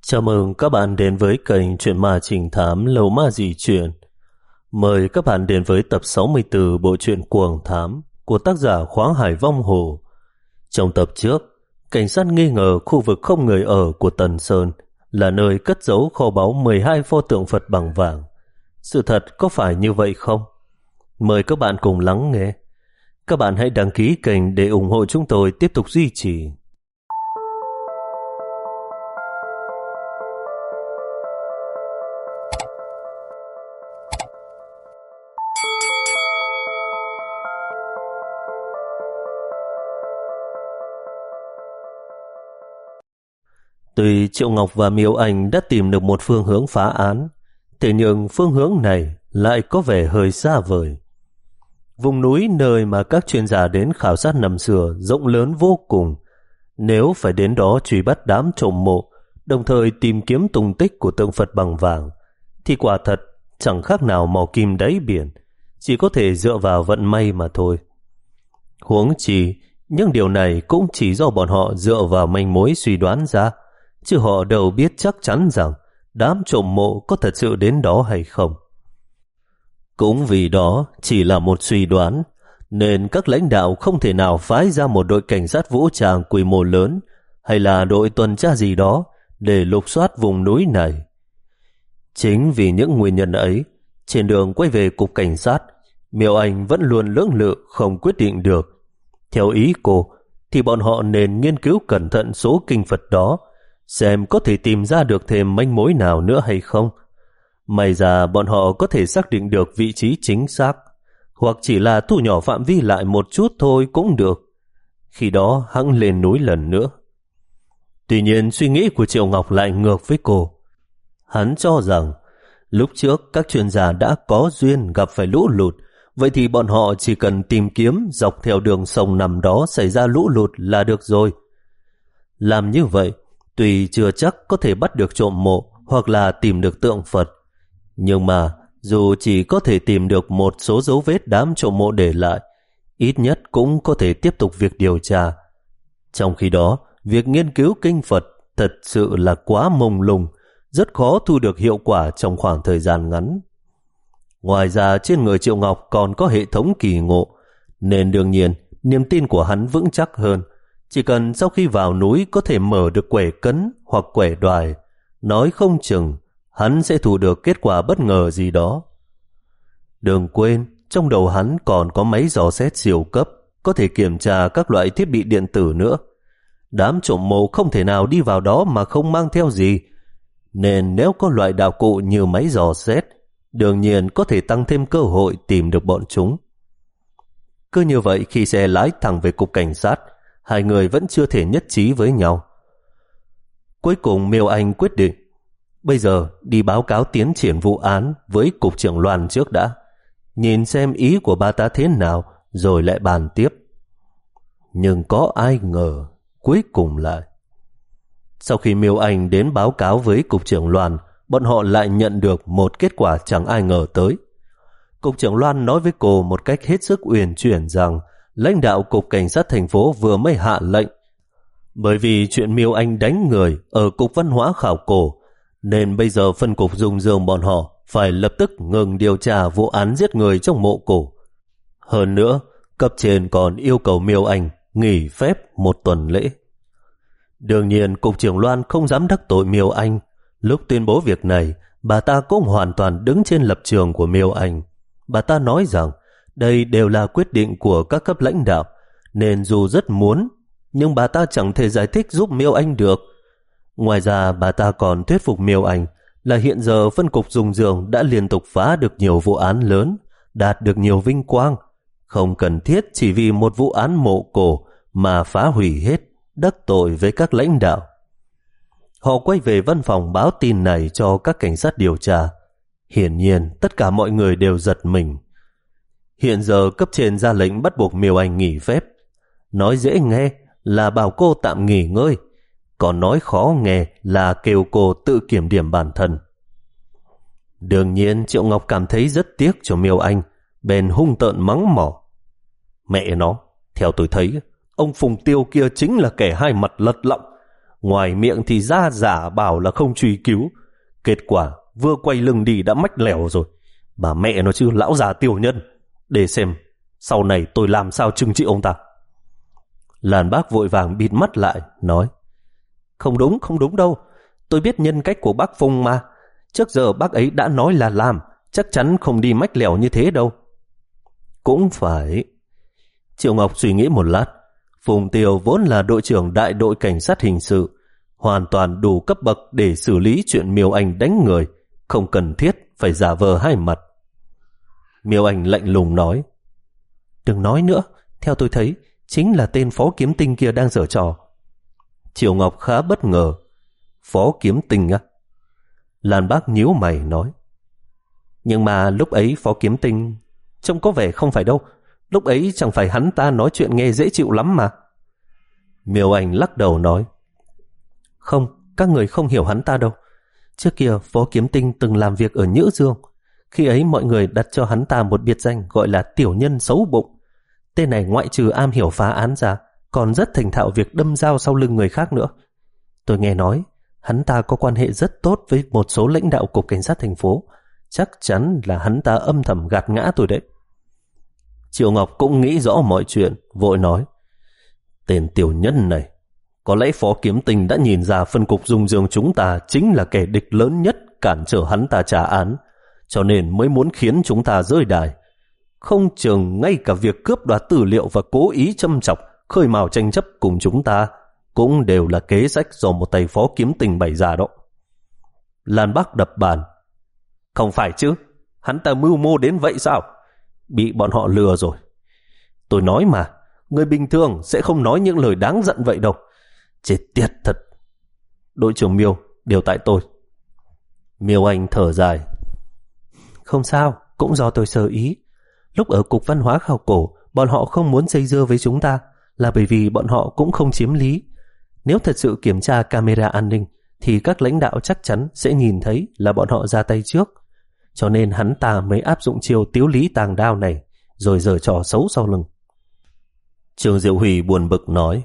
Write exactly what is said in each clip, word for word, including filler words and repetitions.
Chào mừng các bạn đến với kênh Chuyện Ma Trình Thám Lầu Ma Dị Chuyện. Mời các bạn đến với tập sáu mươi tư bộ truyện Cuồng Thám của tác giả Khoáng Hải Vong Hồ. Trong tập trước, cảnh sát nghi ngờ khu vực không người ở của Tần Sơn là nơi cất giấu kho báu mười hai pho tượng Phật bằng vàng. Sự thật có phải như vậy không? Mời các bạn cùng lắng nghe. Các bạn hãy đăng ký kênh để ủng hộ chúng tôi tiếp tục duy trì. Tuy Triệu Ngọc và Miêu Anh đã tìm được một phương hướng phá án, thế nhưng phương hướng này lại có vẻ hơi xa vời. Vùng núi nơi mà các chuyên gia đến khảo sát năm xưa rộng lớn vô cùng. Nếu phải đến đó truy bắt đám trộm mộ, đồng thời tìm kiếm tung tích của tượng Phật bằng vàng, thì quả thật chẳng khác nào mò kim đáy biển, chỉ có thể dựa vào vận may mà thôi. Huống chi, những điều này cũng chỉ do bọn họ dựa vào manh mối suy đoán ra, chứ họ đâu biết chắc chắn rằng đám trộm mộ có thật sự đến đó hay không. Cũng vì đó chỉ là một suy đoán, nên các lãnh đạo không thể nào phái ra một đội cảnh sát vũ trang quy mô lớn hay là đội tuần tra gì đó để lục soát vùng núi này. Chính vì những nguyên nhân ấy, trên đường quay về cục cảnh sát, Miêu Anh vẫn luôn lưỡng lự không quyết định được. Theo ý cô, thì bọn họ nên nghiên cứu cẩn thận số kinh Phật đó, xem có thể tìm ra được thêm manh mối nào nữa hay không. May ra bọn họ có thể xác định được vị trí chính xác, hoặc chỉ là thu nhỏ phạm vi lại một chút thôi cũng được. Khi đó hẵng lên núi lần nữa. Tuy nhiên suy nghĩ của Triệu Ngọc lại ngược với cô. Hắn cho rằng lúc trước các chuyên gia đã có duyên gặp phải lũ lụt, vậy thì bọn họ chỉ cần tìm kiếm dọc theo đường sông nằm đó xảy ra lũ lụt là được rồi. Làm như vậy, tuy chưa chắc có thể bắt được trộm mộ hoặc là tìm được tượng Phật, nhưng mà dù chỉ có thể tìm được một số dấu vết đám trộm mộ để lại, ít nhất cũng có thể tiếp tục việc điều tra. Trong khi đó, việc nghiên cứu kinh Phật thật sự là quá mông lung, rất khó thu được hiệu quả trong khoảng thời gian ngắn. Ngoài ra trên người Triệu Ngọc còn có hệ thống kỳ ngộ, nên đương nhiên niềm tin của hắn vững chắc hơn. Chỉ cần sau khi vào núi có thể mở được quẻ cấn hoặc quẻ đoài, nói không chừng hắn sẽ thu được kết quả bất ngờ gì đó. Đừng quên, trong đầu hắn còn có máy dò xét siêu cấp, có thể kiểm tra các loại thiết bị điện tử nữa. Đám trộm mộ không thể nào đi vào đó mà không mang theo gì, nên nếu có loại đạo cụ như máy dò xét, đương nhiên có thể tăng thêm cơ hội tìm được bọn chúng. Cứ như vậy, khi xe lái thẳng về cục cảnh sát, hai người vẫn chưa thể nhất trí với nhau. Cuối cùng Miêu Anh quyết định, bây giờ đi báo cáo tiến triển vụ án với cục trưởng Loan trước đã, nhìn xem ý của bà ta thế nào rồi lại bàn tiếp. Nhưng có ai ngờ, cuối cùng lại sau khi Miêu Anh đến báo cáo với cục trưởng Loan, bọn họ lại nhận được một kết quả chẳng ai ngờ tới. Cục trưởng Loan nói với cô một cách hết sức uyển chuyển rằng lãnh đạo cục cảnh sát thành phố vừa mới hạ lệnh. Bởi vì chuyện Miêu Anh đánh người ở cục văn hóa khảo cổ, nên bây giờ phân cục Dung Dương bọn họ phải lập tức ngừng điều tra vụ án giết người trong mộ cổ. Hơn nữa, cấp trên còn yêu cầu Miêu Anh nghỉ phép một tuần lễ. Đương nhiên cục trưởng Loan không dám đắc tội Miêu Anh. Lúc tuyên bố việc này, bà ta cũng hoàn toàn đứng trên lập trường của Miêu Anh. Bà ta nói rằng đây đều là quyết định của các cấp lãnh đạo, nên dù rất muốn, nhưng bà ta chẳng thể giải thích giúp Miêu Anh được. Ngoài ra bà ta còn thuyết phục Miêu Anh là hiện giờ phân cục Dung Dương đã liên tục phá được nhiều vụ án lớn, đạt được nhiều vinh quang, không cần thiết chỉ vì một vụ án mộ cổ mà phá hủy hết, đắc tội với các lãnh đạo. Họ quay về văn phòng báo tin này cho các cảnh sát điều tra. Hiển nhiên tất cả mọi người đều giật mình. Hiện giờ cấp trên ra lệnh bắt buộc Miêu Anh nghỉ phép. Nói dễ nghe là bảo cô tạm nghỉ ngơi, còn nói khó nghe là kêu cô tự kiểm điểm bản thân. Đương nhiên Triệu Ngọc cảm thấy rất tiếc cho Miêu Anh, bèn hung tợn mắng mỏ. Mẹ nó, theo tôi thấy, ông Phùng Tiêu kia chính là kẻ hai mặt lật lọng. ngoài miệng thì ra giả bảo là không truy cứu, kết quả vừa quay lưng đi đã mách lèo rồi. Bà mẹ nó chứ, lão già tiểu nhân. Để xem sau này tôi làm sao trừng trị ông ta. Làn Bác vội vàng bịt mắt lại, nói: Không đúng, không đúng đâu. Tôi biết nhân cách của bác Phùng mà. Trước giờ bác ấy đã nói là làm, chắc chắn không đi mách lèo như thế đâu. Cũng phải. Triệu Ngọc suy nghĩ một lát. Phùng Tiều vốn là đội trưởng đại đội cảnh sát hình sự, hoàn toàn đủ cấp bậc để xử lý chuyện Miêu Anh đánh người, không cần thiết phải giả vờ hai mặt. Miêu Anh lạnh lùng nói: Đừng nói nữa, theo tôi thấy chính là tên Phó Kiếm Tinh kia đang giở trò. Triệu Ngọc khá bất ngờ. Phó Kiếm Tinh á? Lan Bác nhíu mày nói: Nhưng mà lúc ấy Phó Kiếm Tinh trông có vẻ không phải đâu. Lúc ấy chẳng phải hắn ta nói chuyện nghe dễ chịu lắm mà. Miêu Anh lắc đầu nói: Không, các người không hiểu hắn ta đâu. Trước kia Phó Kiếm Tinh từng làm việc ở Nhữ Dương. Khi ấy mọi người đặt cho hắn ta một biệt danh gọi là tiểu nhân xấu bụng. Tên này ngoại trừ am hiểu phá án ra, còn rất thành thạo việc đâm dao sau lưng người khác nữa. Tôi nghe nói hắn ta có quan hệ rất tốt với một số lãnh đạo cục cảnh sát thành phố. Chắc chắn là hắn ta âm thầm gạt ngã tôi đấy. Triệu Ngọc cũng nghĩ rõ mọi chuyện, vội nói: Tên tiểu nhân này, có lẽ Phó Kiếm Tinh đã nhìn ra phân cục Dung Dương chúng ta chính là kẻ địch lớn nhất cản trở hắn ta trả án, cho nên mới muốn khiến chúng ta rơi đài. Không chừng ngay cả việc cướp đoạt tư liệu và cố ý châm chọc, khơi mào tranh chấp cùng chúng ta cũng đều là kế sách do một tay Phó Kiếm Tinh bày ra đó. Lan Bác đập bàn: Không phải chứ, hắn ta mưu mô đến vậy sao? Bị bọn họ lừa rồi. Tôi nói mà, người bình thường sẽ không nói những lời đáng giận vậy đâu. Chết tiệt thật. Đội trưởng Miêu, điều tại tôi. Miêu Anh thở dài: Không sao, cũng do tôi sơ ý. Lúc ở Cục Văn hóa Khảo cổ, bọn họ không muốn dây dưa với chúng ta là bởi vì bọn họ cũng không chiếm lý. Nếu thật sự kiểm tra camera an ninh thì các lãnh đạo chắc chắn sẽ nhìn thấy là bọn họ ra tay trước. Cho nên hắn ta mới áp dụng chiêu tiếu lý tàng đao này, rồi giở trò xấu sau lưng. Trương Diệu Hủy buồn bực nói: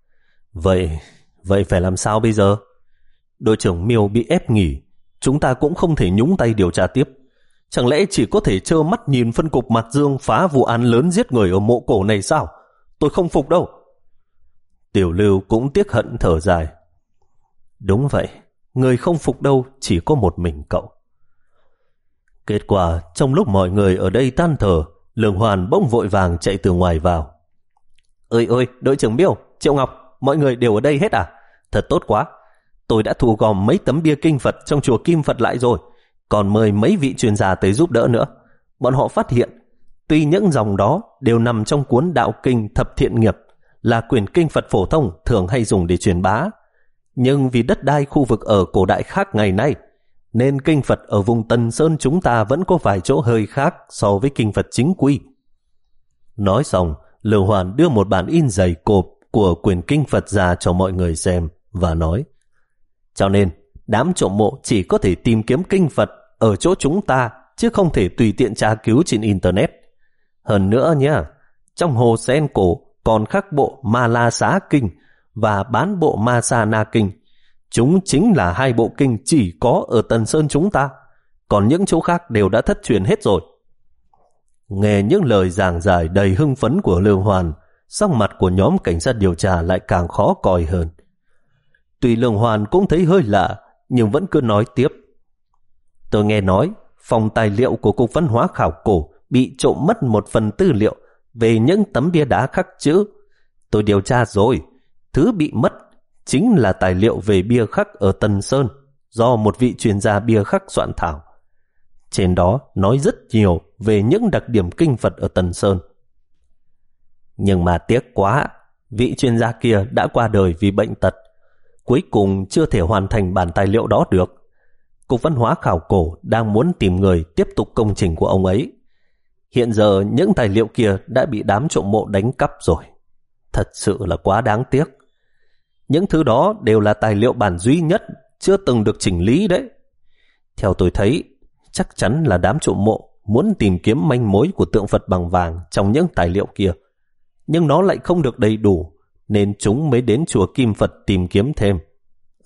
Vậy, vậy phải làm sao bây giờ? Đội trưởng Miêu bị ép nghỉ, chúng ta cũng không thể nhúng tay điều tra tiếp. Chẳng lẽ chỉ có thể trơ mắt nhìn phân cục Mạc Dương phá vụ án lớn giết người ở mộ cổ này sao? Tôi không phục đâu. Tiểu Lưu cũng tiếc hận thở dài: Đúng vậy, người không phục đâu chỉ có một mình cậu. Kết quả, trong lúc mọi người ở đây tan thở, Lương Hoàn bỗng vội vàng chạy từ ngoài vào. Ơi ơi, đội trưởng Miêu, Triệu Ngọc, mọi người đều ở đây hết à? Thật tốt quá. Tôi đã thu gom mấy tấm bia kinh Phật trong chùa Kim Phật lại rồi, còn mời mấy vị chuyên gia tới giúp đỡ nữa. Bọn họ phát hiện, tuy những dòng đó đều nằm trong cuốn Đạo Kinh Thập Thiện Nghiệp, là quyển kinh Phật phổ thông thường hay dùng để truyền bá, nhưng vì đất đai khu vực ở cổ đại khác ngày nay, nên kinh Phật ở vùng Tân Sơn chúng ta vẫn có vài chỗ hơi khác so với kinh Phật chính quy. Nói xong, Lương Hoàn đưa một bản in dày cộp của quyển kinh Phật ra cho mọi người xem và nói: Cho nên, đám trộm mộ chỉ có thể tìm kiếm kinh Phật ở chỗ chúng ta, chứ không thể tùy tiện tra cứu trên Internet. Hơn nữa nhé, trong hồ sen cổ còn khắc bộ Ma La Xá Kinh và bán bộ Ma Sa Na Kinh. Chúng chính là hai bộ kinh chỉ có ở Tần Sơn chúng ta, còn những chỗ khác đều đã thất truyền hết rồi. Nghe những lời giảng giải đầy hưng phấn của Lương Hoàn, sắc mặt của nhóm cảnh sát điều tra lại càng khó coi hơn. Tuy Lương Hoàn cũng thấy hơi lạ, nhưng vẫn cứ nói tiếp: Tôi nghe nói phòng tài liệu của Cục Văn hóa Khảo cổ bị trộm mất một phần tư liệu về những tấm bia đá khắc chữ. Tôi điều tra rồi, thứ bị mất chính là tài liệu về bia khắc ở Tân Sơn do một vị chuyên gia bia khắc soạn thảo. Trên đó nói rất nhiều về những đặc điểm kinh Phật ở Tân Sơn. Nhưng mà tiếc quá, vị chuyên gia kia đã qua đời vì bệnh tật, cuối cùng chưa thể hoàn thành bản tài liệu đó được. Cục Văn hóa Khảo cổ đang muốn tìm người tiếp tục công trình của ông ấy. Hiện giờ những tài liệu kia đã bị đám trộm mộ đánh cắp rồi. Thật sự là quá đáng tiếc. Những thứ đó đều là tài liệu bản duy nhất, chưa từng được chỉnh lý đấy. Theo tôi thấy, chắc chắn là đám trộm mộ muốn tìm kiếm manh mối của tượng Phật bằng vàng trong những tài liệu kia. Nhưng nó lại không được đầy đủ, nên chúng mới đến chùa Kim Phật tìm kiếm thêm.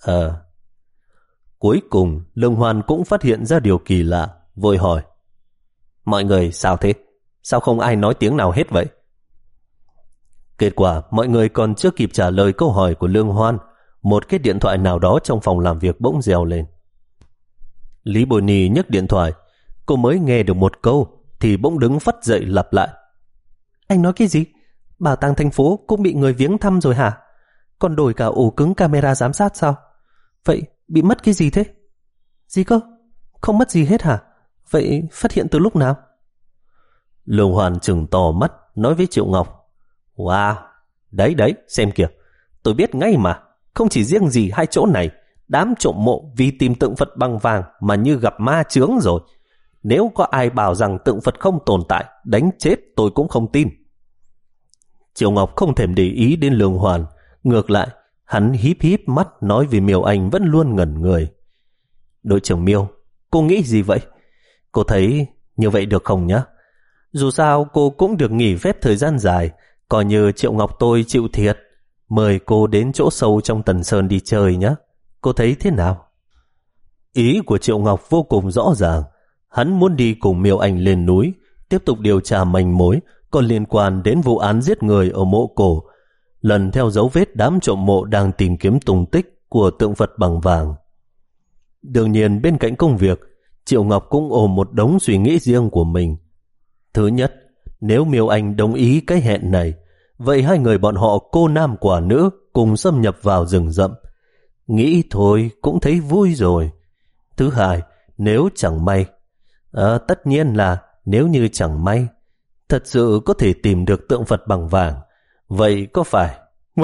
Ờ. Cuối cùng, Lương Hoan cũng phát hiện ra điều kỳ lạ, vội hỏi. Mọi người sao thế? Sao không ai nói tiếng nào hết vậy? Kết quả, mọi người còn chưa kịp trả lời câu hỏi của Lương Hoan, một cái điện thoại nào đó trong phòng làm việc bỗng reo lên. Lý Bồi Nì nhấc điện thoại, cô mới nghe được một câu thì bỗng đứng phắt dậy lặp lại. Anh nói cái gì? Bảo tàng thành phố cũng bị người viếng thăm rồi hả? Còn đổi cả ổ cứng camera giám sát sao? Vậy bị mất cái gì thế? Gì cơ? Không mất gì hết hả? Vậy phát hiện từ lúc nào? Lương Hoan trừng to mắt nói với Triệu Ngọc. Wow, đấy đấy, xem kìa. Tôi biết ngay mà, không chỉ riêng gì hai chỗ này, đám trộm mộ vì tìm tượng Phật bằng vàng mà như gặp ma chướng rồi. Nếu có ai bảo rằng tượng Phật không tồn tại, đánh chết tôi cũng không tin. Triệu Ngọc không thèm để ý đến Lương Hoan, ngược lại, hắn híp híp mắt nói vì Miêu Anh vẫn luôn ngẩn người. Đội trưởng Miêu, cô nghĩ gì vậy? Cô thấy như vậy được không nhá? Dù sao cô cũng được nghỉ phép thời gian dài, coi như Triệu Ngọc tôi chịu thiệt. Mời cô đến chỗ sâu trong Tần Sơn đi chơi nhé. Cô thấy thế nào? Ý của Triệu Ngọc vô cùng rõ ràng. Hắn muốn đi cùng Miêu Anh lên núi, tiếp tục điều tra manh mối còn liên quan đến vụ án giết người ở mộ cổ, lần theo dấu vết đám trộm mộ đang tìm kiếm tung tích của tượng Phật bằng vàng. Đương nhiên bên cạnh công việc, Triệu Ngọc cũng ôm một đống suy nghĩ riêng của mình. Thứ nhất, nếu Miêu Anh đồng ý cái hẹn này, vậy hai người bọn họ cô nam quả nữ cùng xâm nhập vào rừng rậm. Nghĩ thôi cũng thấy vui rồi. Thứ hai, nếu chẳng may, à, tất nhiên là nếu như chẳng may, thật sự có thể tìm được tượng Phật bằng vàng, vậy có phải?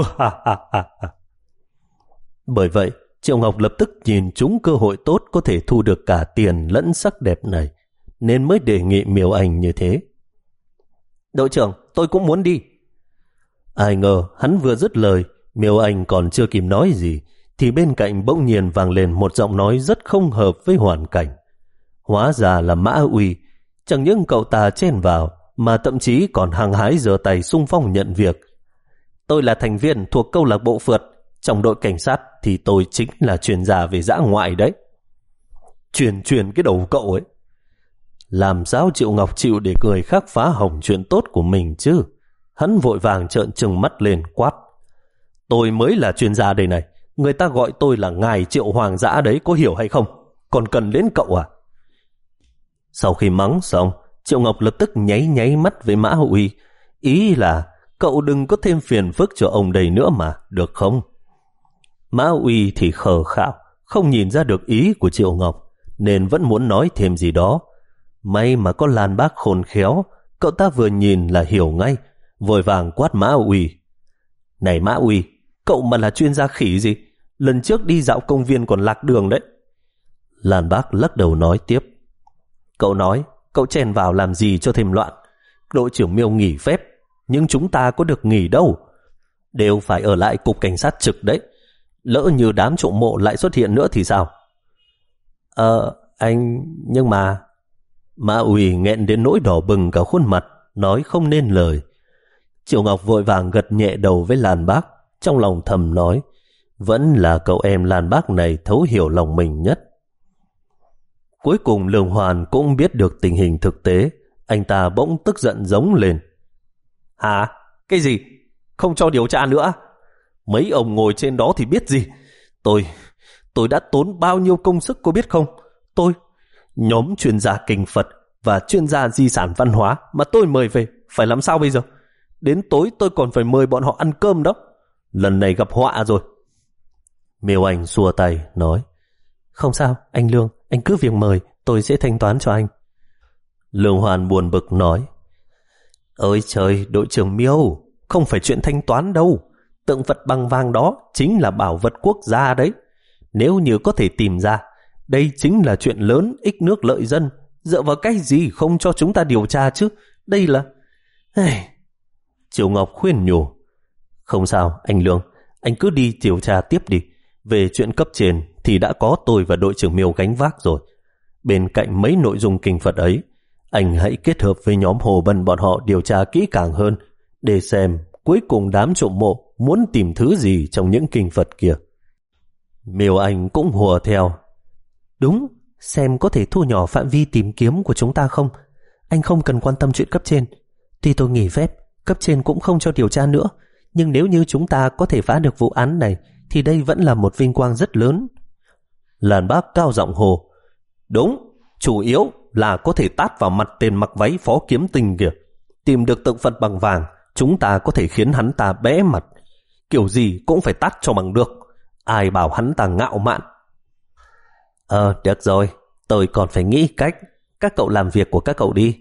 Bởi vậy, Triệu Ngọc lập tức nhìn trúng cơ hội tốt có thể thu được cả tiền lẫn sắc đẹp này, nên mới đề nghị Miêu Anh như thế. Đội trưởng, tôi cũng muốn đi. Ai ngờ hắn vừa dứt lời, Miêu Anh còn chưa kịp nói gì, thì bên cạnh bỗng nhiên vang lên một giọng nói rất không hợp với hoàn cảnh. Hóa ra là Mã Uy. Chẳng những cậu ta chen vào, mà thậm chí còn hăng hái giơ tay xung phong nhận việc. Tôi là thành viên thuộc câu lạc bộ phượt, trong đội cảnh sát thì tôi chính là chuyên gia về dã ngoại đấy. Truyền truyền cái đầu cậu ấy. Làm sao Triệu Ngọc chịu để người khác phá hỏng chuyện tốt của mình chứ? Hắn vội vàng trợn trừng mắt lên quát. Tôi mới là chuyên gia đây này. Người ta gọi tôi là ngài Triệu Hoàng dã đấy, có hiểu hay không? Còn cần đến cậu à? Sau khi mắng xong, Triệu Ngọc lập tức nháy nháy mắt với Mã Uy. Ý là cậu đừng có thêm phiền phức cho ông đây nữa mà, được không? Mã Uy thì khờ khạo, không nhìn ra được ý của Triệu Ngọc, nên vẫn muốn nói thêm gì đó. May mà có Lan Bác khôn khéo, cậu ta vừa nhìn là hiểu ngay, vội vàng quát Mã Uy. Này Mã Uy, cậu mà là chuyên gia khỉ gì? Lần trước đi dạo công viên còn lạc đường đấy. Lan Bác lắc đầu nói tiếp. Cậu nói, cậu chen vào làm gì cho thêm loạn? Đội trưởng Miêu nghỉ phép, nhưng chúng ta có được nghỉ đâu. Đều phải ở lại cục cảnh sát trực đấy. Lỡ như đám trộm mộ lại xuất hiện nữa thì sao? Ờ, anh, nhưng mà... Mã Uy nghẹn đến nỗi đỏ bừng cả khuôn mặt, nói không nên lời. Triệu Ngọc vội vàng gật nhẹ đầu với Lan Bác, trong lòng thầm nói, vẫn là cậu em Lan Bác này thấu hiểu lòng mình nhất. Cuối cùng Lương Hoan cũng biết được tình hình thực tế, anh ta bỗng tức giận giống lên. Hả? Cái gì? Không cho điều tra nữa? Mấy ông ngồi trên đó thì biết gì? Tôi, tôi đã tốn bao nhiêu công sức cô biết không? Tôi, nhóm chuyên gia kinh Phật và chuyên gia di sản văn hóa mà tôi mời về, phải làm sao bây giờ? Đến tối tôi còn phải mời bọn họ ăn cơm đó. Lần này gặp họa rồi. Miêu Anh xua tay, nói, không sao, anh Lương, anh cứ việc mời, tôi sẽ thanh toán cho anh. Lương Hoan buồn bực nói, ôi trời, đội trưởng Miêu, không phải chuyện thanh toán đâu. Tượng Phật bằng vàng đó chính là bảo vật quốc gia đấy. Nếu như có thể tìm ra, đây chính là chuyện lớn, ích nước lợi dân. Dựa vào cái gì không cho chúng ta điều tra chứ? Đây là... Triệu Ngọc khuyên nhủ, không sao, anh Lương, anh cứ đi điều tra tiếp đi. Về chuyện cấp trên thì đã có tôi và đội trưởng Miêu gánh vác rồi. Bên cạnh mấy nội dung kinh Phật ấy, anh hãy kết hợp với nhóm Hồ Bân bọn họ điều tra kỹ càng hơn, để xem cuối cùng đám trộm mộ muốn tìm thứ gì trong những kinh Phật kia. Miêu Anh cũng hùa theo. Đúng, xem có thể thu nhỏ phạm vi tìm kiếm của chúng ta không. Anh không cần quan tâm chuyện cấp trên. Tuy tôi nghỉ phép, cấp trên cũng không cho điều tra nữa, nhưng nếu như chúng ta có thể phá được vụ án này thì đây vẫn là một vinh quang rất lớn. Làn Bác cao giọng hồ. Đúng, chủ yếu là có thể tát vào mặt tên mặc váy Phó Kiếm Tinh kìa. Tìm được tượng Phật bằng vàng, chúng ta có thể khiến hắn ta bẽ mặt. Kiểu gì cũng phải tát cho bằng được. Ai bảo hắn ta ngạo mạn. Ờ, được rồi, tôi còn phải nghĩ cách. Các cậu làm việc của các cậu đi.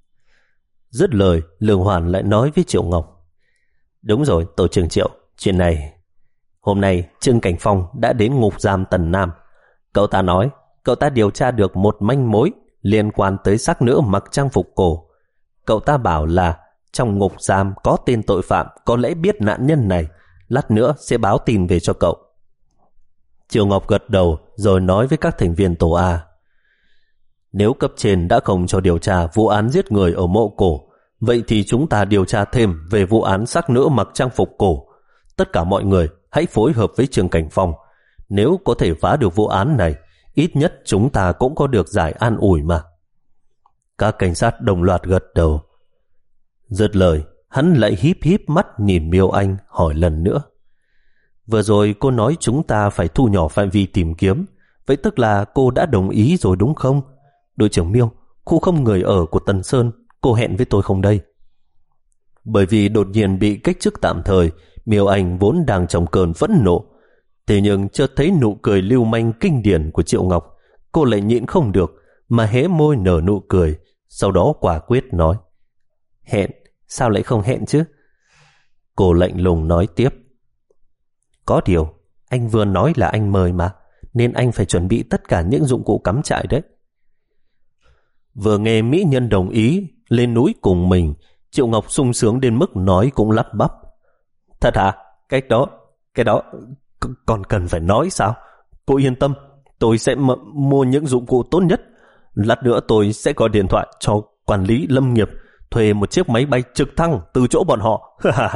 Dứt lời, Lương Hoàn lại nói với Triệu Ngọc. Đúng rồi, tổ trưởng Triệu, chuyện này. Hôm nay, Trương Cảnh Phong đã đến ngục giam Tần Nam. Cậu ta nói, cậu ta điều tra được một manh mối liên quan tới xác nữ mặc trang phục cổ. Cậu ta bảo là trong ngục giam có tên tội phạm có lẽ biết nạn nhân này, lát nữa sẽ báo tin về cho cậu. Triệu Ngọc gật đầu rồi nói với các thành viên tổ A. Nếu cấp trên đã không cho điều tra vụ án giết người ở mộ cổ, vậy thì chúng ta điều tra thêm về vụ án xác nữ mặc trang phục cổ. Tất cả mọi người hãy phối hợp với Trương Cảnh Phong. Nếu có thể phá được vụ án này, ít nhất chúng ta cũng có được giải an ủi mà. Các cảnh sát đồng loạt gật đầu. Dứt lời, hắn lại híp híp mắt nhìn Miêu Anh hỏi lần nữa. Vừa rồi cô nói chúng ta phải thu nhỏ phạm vi tìm kiếm, vậy tức là cô đã đồng ý rồi đúng không? Đội trưởng Miêu, khu không người ở của Tần Sơn, cô hẹn với tôi không đây? Bởi vì đột nhiên bị cách chức tạm thời, Miêu Anh vốn đang trong cơn phẫn nộ. Thế nhưng chợt thấy nụ cười lưu manh kinh điển của Triệu Ngọc, cô lại nhịn không được mà hé môi nở nụ cười, sau đó quả quyết nói. Hẹn? Sao lại không hẹn chứ? Cô lạnh lùng nói tiếp. Có điều, anh vừa nói là anh mời mà, nên anh phải chuẩn bị tất cả những dụng cụ cắm trại đấy. Vừa nghe mỹ nhân đồng ý lên núi cùng mình, Triệu Ngọc sung sướng đến mức nói cũng lắp bắp. Thật hả? Cái đó, cái đó còn cần phải nói sao? Cô yên tâm, tôi sẽ mua những dụng cụ tốt nhất. Lát nữa tôi sẽ gọi điện thoại cho quản lý lâm nghiệp, thuê một chiếc máy bay trực thăng từ chỗ bọn họ.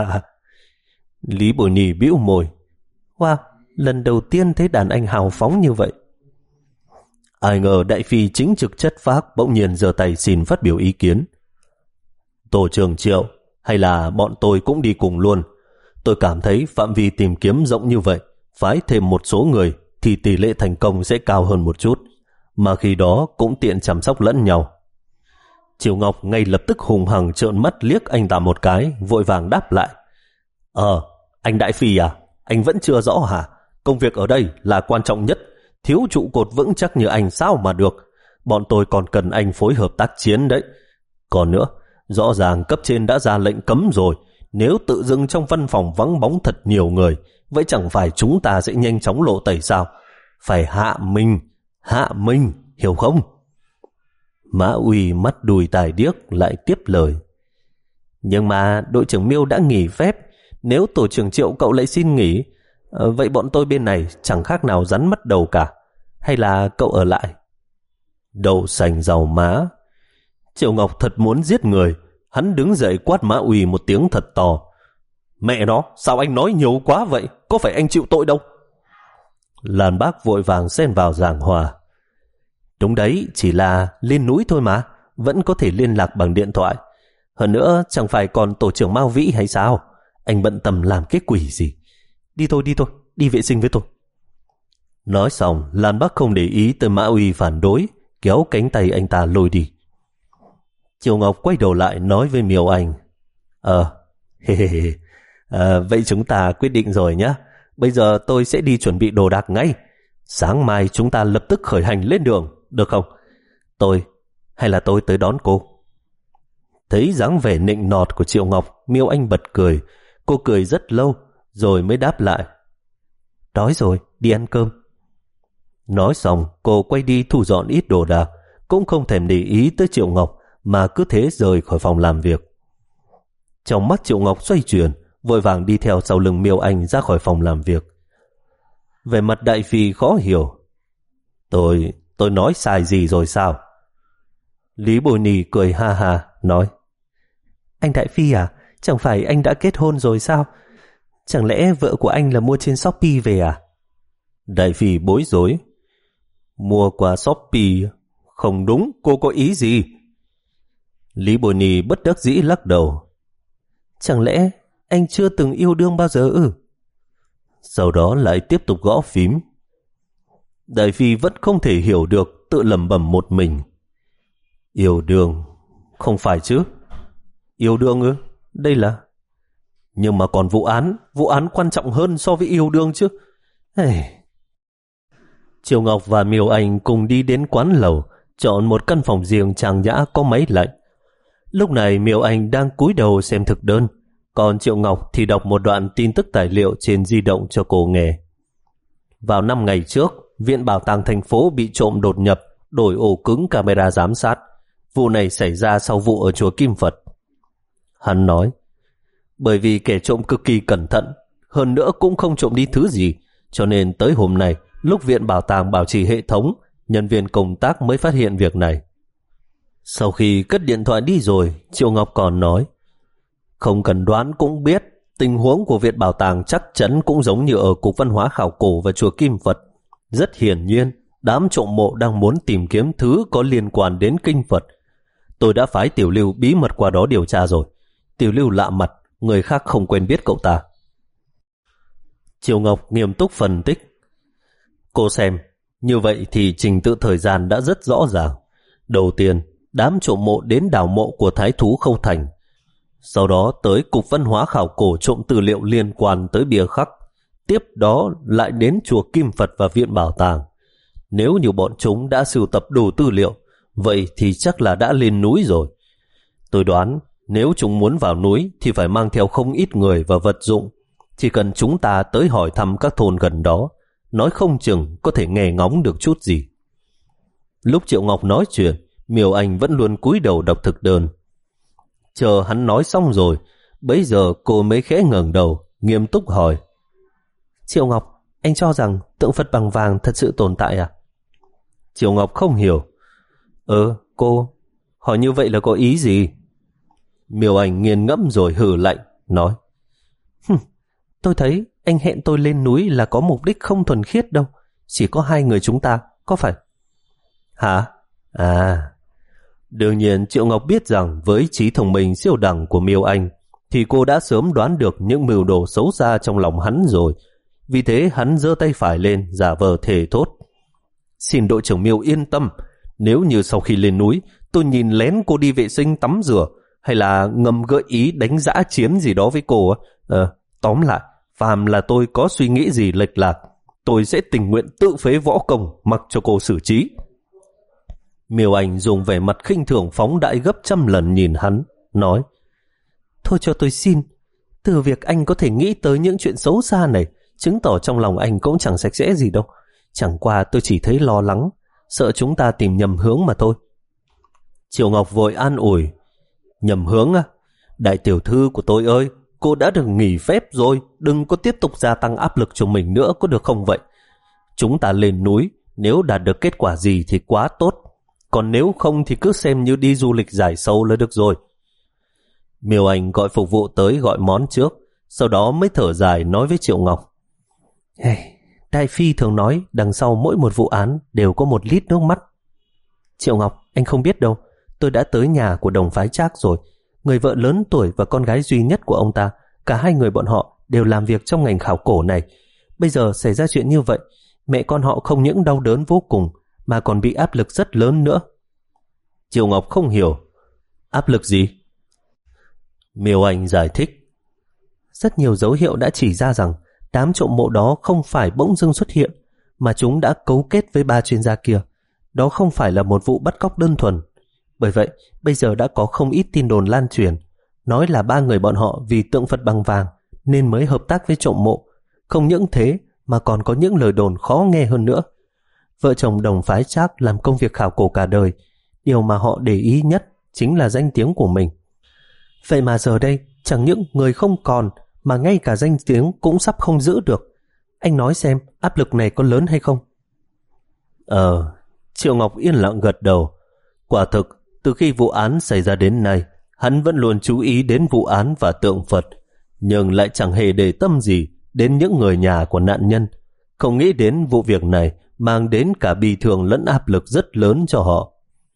Lý Bồi Nì bĩu môi. Wow, lần đầu tiên thấy đàn anh hào phóng như vậy. Ai ngờ đại phi chính trực chất phác bỗng nhiên giơ tay xin phát biểu ý kiến. Tổ trưởng Triệu, hay là bọn tôi cũng đi cùng luôn. Tôi cảm thấy phạm vi tìm kiếm rộng như vậy, phái thêm một số người thì tỷ lệ thành công sẽ cao hơn một chút, mà khi đó cũng tiện chăm sóc lẫn nhau. Triệu Ngọc ngay lập tức hùng hằng trợn mắt liếc anh ta một cái, vội vàng đáp lại. Ờ, anh đại phi à, anh vẫn chưa rõ hả? Công việc ở đây là quan trọng nhất, thiếu trụ cột vững chắc như anh sao mà được. Bọn tôi còn cần anh phối hợp tác chiến đấy. Còn nữa, rõ ràng cấp trên đã ra lệnh cấm rồi. Nếu tự dưng trong văn phòng vắng bóng thật nhiều người, vậy chẳng phải chúng ta sẽ nhanh chóng lộ tẩy sao? Phải hạ mình, hạ mình, hiểu không? Mã Uy mắt đùi tài điếc lại tiếp lời. Nhưng mà đội trưởng Miêu đã nghỉ phép, nếu tổ trưởng Triệu cậu lại xin nghỉ, vậy bọn tôi bên này chẳng khác nào rắn mất đầu cả. Hay là cậu ở lại? Đậu sành giàu má. Triệu Ngọc thật muốn giết người. Hắn đứng dậy quát Mã Uy một tiếng thật to. Mẹ nó, sao anh nói nhiều quá vậy? Có phải anh chịu tội đâu? Làn Bác vội vàng xen vào giảng hòa. Đúng đấy, chỉ là lên núi thôi mà, vẫn có thể liên lạc bằng điện thoại. Hơn nữa chẳng phải còn tổ trưởng Mao Vĩ hay sao? Anh bận tâm làm cái quỷ gì? Đi thôi, đi thôi, đi vệ sinh với tôi. Nói xong, Lan Bắc không để ý tới Mã Uy phản đối, kéo cánh tay anh ta lôi đi. Triệu Ngọc quay đầu lại nói với Miêu Anh. Ờ, hề hề hề, à, vậy chúng ta quyết định rồi nhé. Bây giờ tôi sẽ đi chuẩn bị đồ đạc ngay. Sáng mai chúng ta lập tức khởi hành lên đường, được không? Tôi, hay là tôi tới đón cô? Thấy dáng vẻ nịnh nọt của Triệu Ngọc, Miêu Anh bật cười. Cô cười rất lâu, rồi mới đáp lại. Đói rồi, đi ăn cơm. Nói xong, cô quay đi thu dọn ít đồ đạc, cũng không thèm để ý tới Triệu Ngọc, mà cứ thế rời khỏi phòng làm việc. Trong mắt Triệu Ngọc xoay chuyển, vội vàng đi theo sau lưng Miêu Anh ra khỏi phòng làm việc. Về mặt đại phi khó hiểu. Tôi, tôi nói sai gì rồi sao? Lý Bồi Nì cười ha ha, nói. Anh đại phi à, chẳng phải anh đã kết hôn rồi sao? Chẳng lẽ vợ của anh là mua trên Shopee về à? Đại phi bối rối. Mua qua Shopee? Không đúng, cô có ý gì? Lý Bồi Ni bất đắc dĩ lắc đầu. Chẳng lẽ anh chưa từng yêu đương bao giờ ư? Sau đó lại tiếp tục gõ phím. Đại phi vẫn không thể hiểu được, tự lẩm bẩm một mình. Yêu đương? Không phải chứ. Yêu đương ư? Đây là... Nhưng mà còn vụ án, vụ án quan trọng hơn so với yêu đương chứ. Hey. Triều Ngọc và Miêu Anh cùng đi đến quán lầu, chọn một căn phòng riêng trang nhã có máy lạnh. Lúc này Miêu Anh đang cúi đầu xem thực đơn, còn Triệu Ngọc thì đọc một đoạn tin tức tài liệu trên di động cho cô nghe. Vào năm ngày trước, Viện Bảo tàng thành phố bị trộm đột nhập, đổi ổ cứng camera giám sát. Vụ này xảy ra sau vụ ở chùa Kim Phật. Hắn nói, bởi vì kẻ trộm cực kỳ cẩn thận, hơn nữa cũng không trộm đi thứ gì, cho nên tới hôm nay, lúc Viện Bảo tàng bảo trì hệ thống, nhân viên công tác mới phát hiện việc này. Sau khi cất điện thoại đi rồi, Triệu Ngọc còn nói, không cần đoán cũng biết, tình huống của Viện Bảo tàng chắc chắn cũng giống như ở Cục Văn hóa Khảo cổ và chùa Kim Phật. Rất hiển nhiên, đám trộm mộ đang muốn tìm kiếm thứ có liên quan đến kinh Phật. Tôi đã phái Tiểu Lưu bí mật qua đó điều tra rồi. Tiểu Lưu lạ mặt, người khác không quen biết cậu ta. Triều Ngọc nghiêm túc phân tích. Cô xem, như vậy thì trình tự thời gian đã rất rõ ràng. Đầu tiên, đám trộm mộ đến đào mộ của Thái thú Khâu Thành. Sau đó tới Cục Văn hóa Khảo cổ trộm tư liệu liên quan tới bia khắc. Tiếp đó lại đến chùa Kim Phật và Viện Bảo tàng. Nếu như bọn chúng đã sưu tập đủ tư liệu, vậy thì chắc là đã lên núi rồi. Tôi đoán nếu chúng muốn vào núi thì phải mang theo không ít người và vật dụng. Chỉ cần chúng ta tới hỏi thăm các thôn gần đó, nói không chừng có thể nghe ngóng được chút gì. Lúc Triệu Ngọc nói chuyện, Miêu Anh vẫn luôn cúi đầu đọc thực đơn. Chờ hắn nói xong rồi, bấy giờ cô mới khẽ ngẩng đầu, nghiêm túc hỏi. Triệu Ngọc, anh cho rằng tượng Phật bằng vàng thật sự tồn tại à? Triệu Ngọc không hiểu. Ờ, cô, hỏi như vậy là có ý gì? Miêu Anh nghiền ngẫm rồi hừ lạnh, nói. Hừm, tôi thấy anh hẹn tôi lên núi là có mục đích không thuần khiết đâu. Chỉ có hai người chúng ta, có phải? Hả? À... Đương nhiên Triệu Ngọc biết rằng với trí thông minh siêu đẳng của Miêu Anh thì cô đã sớm đoán được những mưu đồ xấu xa trong lòng hắn rồi. Vì thế hắn giơ tay phải lên giả vờ thề thốt. Xin đội trưởng Miêu yên tâm, nếu như sau khi lên núi tôi nhìn lén cô đi vệ sinh tắm rửa hay là ngầm gợi ý đánh giã chiến gì đó với cô, à, tóm lại, phàm là tôi có suy nghĩ gì lệch lạc, tôi sẽ tình nguyện tự phế võ công mặc cho cô xử trí. Miêu Anh dùng vẻ mặt khinh thường phóng đại gấp trăm lần nhìn hắn, nói. Thôi cho tôi xin, từ việc anh có thể nghĩ tới những chuyện xấu xa này, chứng tỏ trong lòng anh cũng chẳng sạch sẽ gì đâu. Chẳng qua tôi chỉ thấy lo lắng, sợ chúng ta tìm nhầm hướng mà thôi. Triệu Ngọc vội an ủi. Nhầm hướng à? Đại tiểu thư của tôi ơi, cô đã được nghỉ phép rồi, đừng có tiếp tục gia tăng áp lực cho mình nữa, có được không vậy? Chúng ta lên núi, nếu đạt được kết quả gì thì quá tốt, còn nếu không thì cứ xem như đi du lịch giải sâu là được rồi. Miêu Anh gọi phục vụ tới gọi món trước, sau đó mới thở dài nói với Triệu Ngọc. Hey, Đại Phi thường nói đằng sau mỗi một vụ án đều có một lít nước mắt. Triệu Ngọc, anh không biết đâu, tôi đã tới nhà của Đồng Phái Trác rồi. Người vợ lớn tuổi và con gái duy nhất của ông ta, cả hai người bọn họ đều làm việc trong ngành khảo cổ này. Bây giờ xảy ra chuyện như vậy, mẹ con họ không những đau đớn vô cùng mà còn bị áp lực rất lớn nữa. Triệu Ngọc không hiểu. Áp lực gì? Miêu Anh giải thích. Rất nhiều dấu hiệu đã chỉ ra rằng đám trộm mộ đó không phải bỗng dưng xuất hiện, mà chúng đã cấu kết với ba chuyên gia kia. Đó không phải là một vụ bắt cóc đơn thuần. Bởi vậy, bây giờ đã có không ít tin đồn lan truyền, nói là ba người bọn họ vì tượng Phật bằng vàng nên mới hợp tác với trộm mộ. Không những thế mà còn có những lời đồn khó nghe hơn nữa. Vợ chồng Đồng Phái Trác làm công việc khảo cổ cả đời, điều mà họ để ý nhất chính là danh tiếng của mình. Vậy mà giờ đây, chẳng những người không còn, mà ngay cả danh tiếng cũng sắp không giữ được. Anh nói xem, áp lực này có lớn hay không? Ờ, Triệu Ngọc yên lặng gật đầu. Quả thực, từ khi vụ án xảy ra đến nay, hắn vẫn luôn chú ý đến vụ án và tượng Phật, nhưng lại chẳng hề để tâm gì đến những người nhà của nạn nhân. không nghĩ đến vụ việc này mang đến cả bi thương lẫn áp lực rất lớn cho họ.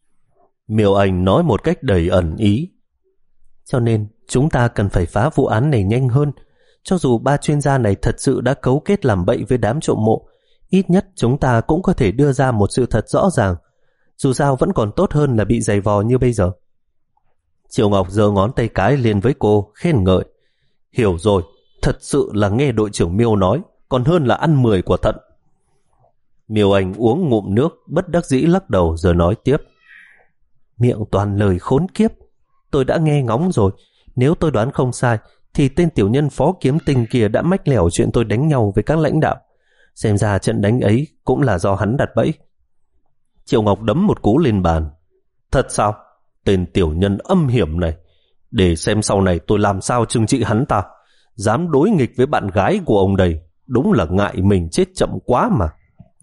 Miêu Anh nói một cách đầy ẩn ý. Cho nên chúng ta cần phải phá vụ án này nhanh hơn. Cho dù ba chuyên gia này thật sự đã cấu kết làm bậy với đám trộm mộ, ít nhất chúng ta cũng có thể đưa ra một sự thật rõ ràng. Dù sao vẫn còn tốt hơn là bị giày vò như bây giờ. Triệu Ngọc giơ ngón tay cái lên với cô, khen ngợi. Hiểu rồi, thật sự là nghe đội trưởng Miêu nói, còn hơn là ăn mười quả thận. Miêu Anh uống ngụm nước, bất đắc dĩ lắc đầu rồi nói tiếp. Miệng toàn lời khốn kiếp. Tôi đã nghe ngóng rồi, nếu tôi đoán không sai, thì tên tiểu nhân Phó Kiếm Tinh kia đã mách lẻo chuyện tôi đánh nhau với các lãnh đạo. Xem ra trận đánh ấy cũng là do hắn đặt bẫy. Triệu Ngọc đấm một cú lên bàn. Thật sao? Tên tiểu nhân âm hiểm này. Để xem sau này tôi làm sao trừng trị hắn ta. Dám đối nghịch với bạn gái của ông đây. Đúng là ngại mình chết chậm quá mà.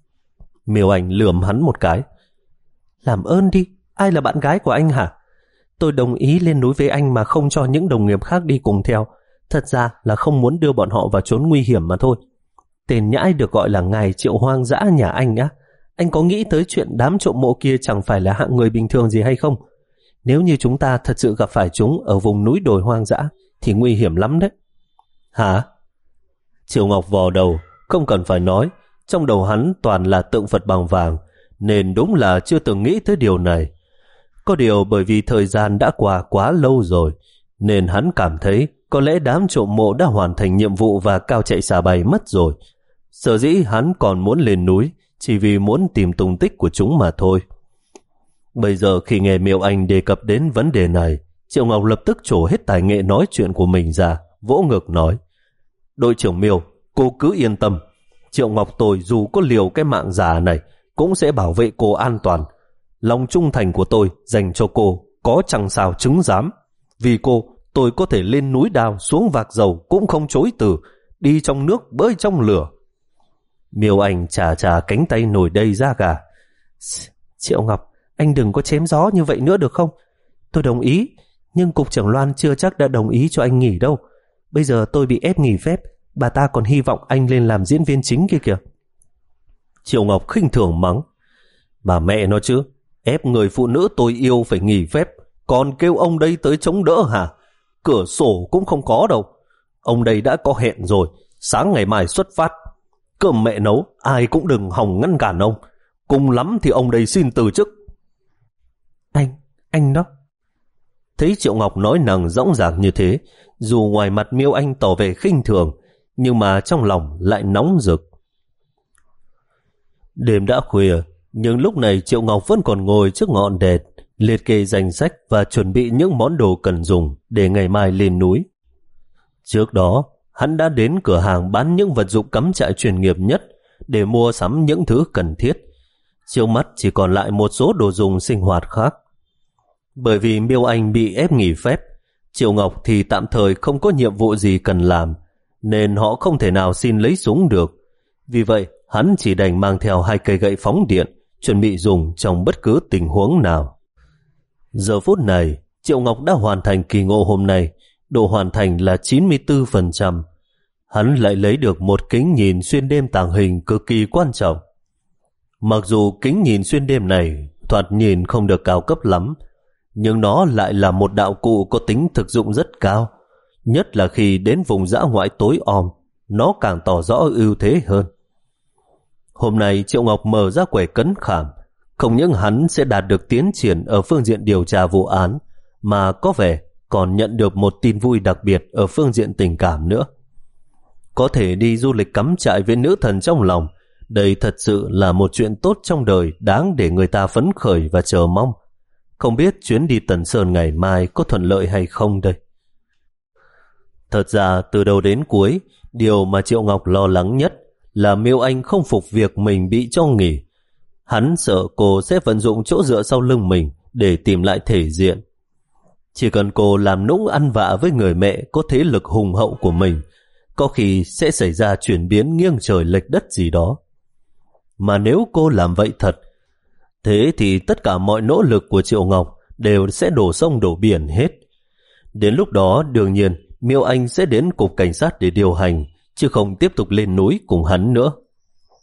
Miêu Anh lườm hắn một cái. Làm ơn đi, ai là bạn gái của anh hả? Tôi đồng ý lên núi với anh mà không cho những đồng nghiệp khác đi cùng theo. Thật ra là không muốn đưa bọn họ vào chốn nguy hiểm mà thôi. Tên nhãi được gọi là ngài Triệu hoang dã nhà anh á. Anh có nghĩ tới chuyện đám trộm mộ kia chẳng phải là hạng người bình thường gì hay không? Nếu như chúng ta thật sự gặp phải chúng ở vùng núi đồi hoang dã thì nguy hiểm lắm đấy. Hả? Triệu Ngọc vò đầu, không cần phải nói, trong đầu hắn toàn là tượng Phật bằng vàng, nên đúng là chưa từng nghĩ tới điều này. Có điều bởi vì thời gian đã qua quá lâu rồi, nên hắn cảm thấy có lẽ đám trộm mộ đã hoàn thành nhiệm vụ và cao chạy xà bay mất rồi. Sở dĩ hắn còn muốn lên núi chỉ vì muốn tìm tung tích của chúng mà thôi. Bây giờ khi nghe Miêu Anh đề cập đến vấn đề này, Triệu Ngọc lập tức trổ hết tài nghệ nói chuyện của mình ra, vỗ ngực nói. Đội trưởng Miêu, cô cứ yên tâm. Triệu Ngọc tôi dù có liều cái mạng già này cũng sẽ bảo vệ cô an toàn. Lòng trung thành của tôi dành cho cô có chẳng sao chứng giám. Vì cô, tôi có thể lên núi đao xuống vạc dầu cũng không chối từ, đi trong nước bơi trong lửa. Miêu Anh chà chà cánh tay nổi đầy da gà. Triệu Ngọc, anh đừng có chém gió như vậy nữa được không? Tôi đồng ý, nhưng cục trưởng Loan chưa chắc đã đồng ý cho anh nghỉ đâu. Bây giờ tôi bị ép nghỉ phép, bà ta còn hy vọng anh lên làm diễn viên chính kia kìa. Triệu Ngọc khinh thường mắng. Bà mẹ nó chứ, ép người phụ nữ tôi yêu phải nghỉ phép, còn kêu ông đây tới chống đỡ hả? Cửa sổ cũng không có đâu. Ông đây đã có hẹn rồi, sáng ngày mai xuất phát. Cơm mẹ nấu, ai cũng đừng hòng ngăn cản ông. Cùng lắm thì ông đây xin từ chức. Anh, anh đó. Thấy Triệu Ngọc nói năng dõng dạc như thế, dù ngoài mặt Miêu Anh tỏ vẻ khinh thường, nhưng mà trong lòng lại nóng rực. Đêm đã khuya, nhưng lúc này Triệu Ngọc vẫn còn ngồi trước ngọn đèn, liệt kê danh sách và chuẩn bị những món đồ cần dùng để ngày mai lên núi. Trước đó, hắn đã đến cửa hàng bán những vật dụng cắm trại chuyên nghiệp nhất để mua sắm những thứ cần thiết. Trước mắt chỉ còn lại một số đồ dùng sinh hoạt khác. Bởi vì Miêu Anh bị ép nghỉ phép, Triệu Ngọc thì tạm thời không có nhiệm vụ gì cần làm, nên họ không thể nào xin lấy súng được. Vì vậy, hắn chỉ đành mang theo hai cây gậy phóng điện, chuẩn bị dùng trong bất cứ tình huống nào. Giờ phút này, Triệu Ngọc đã hoàn thành kỳ ngộ hôm nay, độ hoàn thành là chín mươi tư phần trăm. Hắn lại lấy được một kính nhìn xuyên đêm tàng hình cực kỳ quan trọng. Mặc dù kính nhìn xuyên đêm này thoạt nhìn không được cao cấp lắm, nhưng nó lại là một đạo cụ có tính thực dụng rất cao. Nhất là khi đến vùng dã ngoại tối om, nó càng tỏ rõ ưu thế hơn. Hôm nay Triệu Ngọc mở ra quầy cấn khảm, không những hắn sẽ đạt được tiến triển ở phương diện điều tra vụ án, mà có vẻ còn nhận được một tin vui đặc biệt ở phương diện tình cảm nữa. Có thể đi du lịch cắm trại với nữ thần trong lòng, đây thật sự là một chuyện tốt trong đời, đáng để người ta phấn khởi và chờ mong. Không biết chuyến đi Tần Sơn ngày mai có thuận lợi hay không đây. Thật ra từ đầu đến cuối, điều mà Triệu Ngọc lo lắng nhất là Miêu Anh không phục việc mình bị cho nghỉ. Hắn sợ cô sẽ vận dụng chỗ dựa sau lưng mình để tìm lại thể diện. Chỉ cần cô làm nũng ăn vạ với người mẹ có thế lực hùng hậu của mình, có khi sẽ xảy ra chuyển biến nghiêng trời lệch đất gì đó. Mà nếu cô làm vậy thật, thế thì tất cả mọi nỗ lực của Triệu Ngọc đều sẽ đổ sông đổ biển hết. Đến lúc đó đương nhiên Miêu Anh sẽ đến cục cảnh sát để điều hành, chứ không tiếp tục lên núi cùng hắn nữa.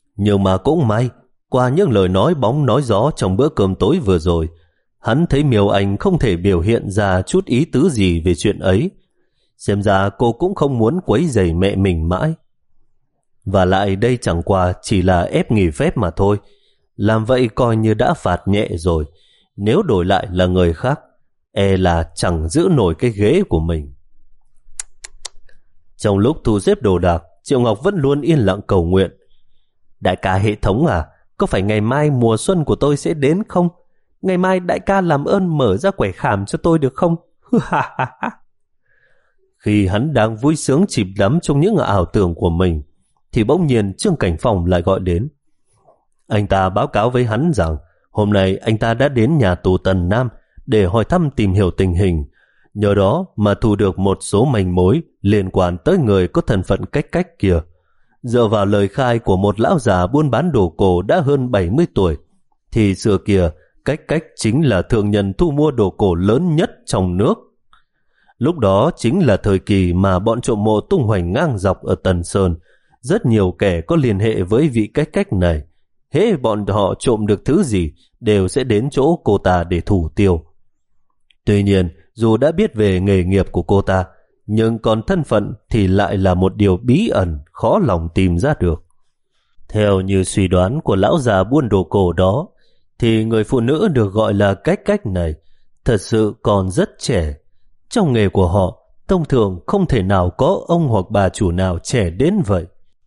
Nhưng mà cũng may, qua những lời nói bóng nói gió trong bữa cơm tối vừa rồi, hắn thấy Miêu Anh không thể biểu hiện ra chút ý tứ gì về chuyện ấy. Xem ra cô cũng không muốn quấy rầy mẹ mình mãi. Và lại đây chẳng qua chỉ là ép nghỉ phép mà thôi. Làm vậy coi như đã phạt nhẹ rồi. Nếu đổi lại là người khác, e là chẳng giữ nổi cái ghế của mình. Trong lúc thu xếp đồ đạc, Triệu Ngọc vẫn luôn yên lặng cầu nguyện. Đại ca hệ thống à, có phải ngày mai mùa xuân của tôi sẽ đến không? Ngày mai đại ca làm ơn mở ra quẻ khảm cho tôi được không? Khi hắn đang vui sướng chìm đắm trong những ảo tưởng của mình, thì bỗng nhiên Trương Cảnh Phong lại gọi đến. Anh ta báo cáo với hắn rằng hôm nay anh ta đã đến nhà tù Tần Nam để hỏi thăm tìm hiểu tình hình, nhờ đó mà thu được một số manh mối liên quan tới người có thân phận Cách Cách kia. Dựa vào lời khai của một lão già buôn bán đồ cổ đã hơn bảy mươi tuổi, thì xưa kia Cách Cách chính là thương nhân thu mua đồ cổ lớn nhất trong nước. Lúc đó chính là thời kỳ mà bọn trộm mộ tung hoành ngang dọc ở Tần Sơn. Rất nhiều kẻ có liên hệ với vị Cách Cách này. Hễ bọn họ trộm được thứ gì đều sẽ đến chỗ cô ta để thủ tiêu. Tuy nhiên, dù đã biết về nghề nghiệp của cô ta, nhưng còn thân phận thì lại là một điều bí ẩn, khó lòng tìm ra được. Theo như suy đoán của lão già buôn đồ cổ đó, thì người phụ nữ được gọi là Cách Cách này thật sự còn rất trẻ. Trong nghề của họ, thông thường không thể nào có ông hoặc bà chủ nào trẻ đến vậy.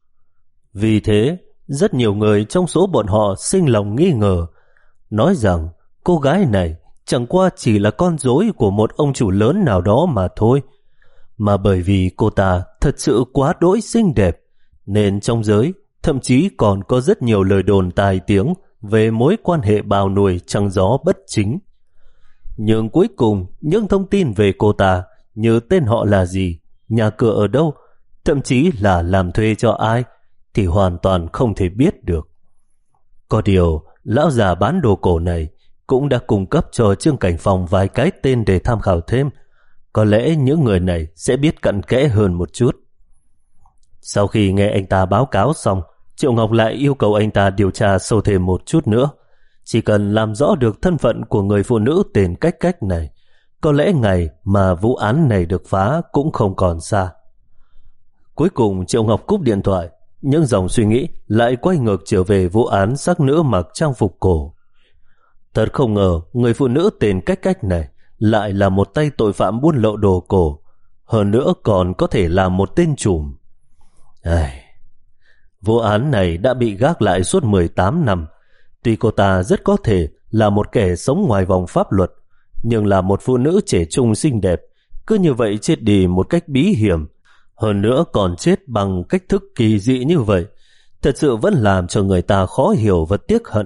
Vì thế, rất nhiều người trong số bọn họ sinh lòng nghi ngờ, nói rằng cô gái này chẳng qua chỉ là con rối của một ông chủ lớn nào đó mà thôi. Mà bởi vì cô ta thật sự quá đỗi xinh đẹp, nên trong giới thậm chí còn có rất nhiều lời đồn tai tiếng về mối quan hệ bào nuôi trăng gió bất chính. Nhưng cuối cùng, những thông tin về cô ta như tên họ là gì, nhà cửa ở đâu, thậm chí là làm thuê cho ai, thì hoàn toàn không thể biết được. Có điều, lão già bán đồ cổ này cũng đã cung cấp cho Trương Cảnh Phong vài cái tên để tham khảo thêm. Có lẽ những người này sẽ biết cặn kẽ hơn một chút. Sau khi nghe anh ta báo cáo xong, Triệu Ngọc lại yêu cầu anh ta điều tra sâu thêm một chút nữa. Chỉ cần làm rõ được thân phận của người phụ nữ tên Cách Cách này, có lẽ ngày mà vụ án này được phá cũng không còn xa. Cuối cùng Triệu Ngọc cúp điện thoại, những dòng suy nghĩ lại quay ngược trở về vụ án xác nữ mặc trang phục cổ. Thật không ngờ người phụ nữ tên Cách Cách này lại là một tay tội phạm buôn lậu đồ cổ, hơn nữa còn có thể là một tên trùm. Ai... Vụ án này đã bị gác lại suốt mười tám năm. Tuy cô ta rất có thể là một kẻ sống ngoài vòng pháp luật, nhưng là một phụ nữ trẻ trung xinh đẹp, cứ như vậy chết đi một cách bí hiểm, hơn nữa còn chết bằng cách thức kỳ dị như vậy, thật sự vẫn làm cho người ta khó hiểu và tiếc hận.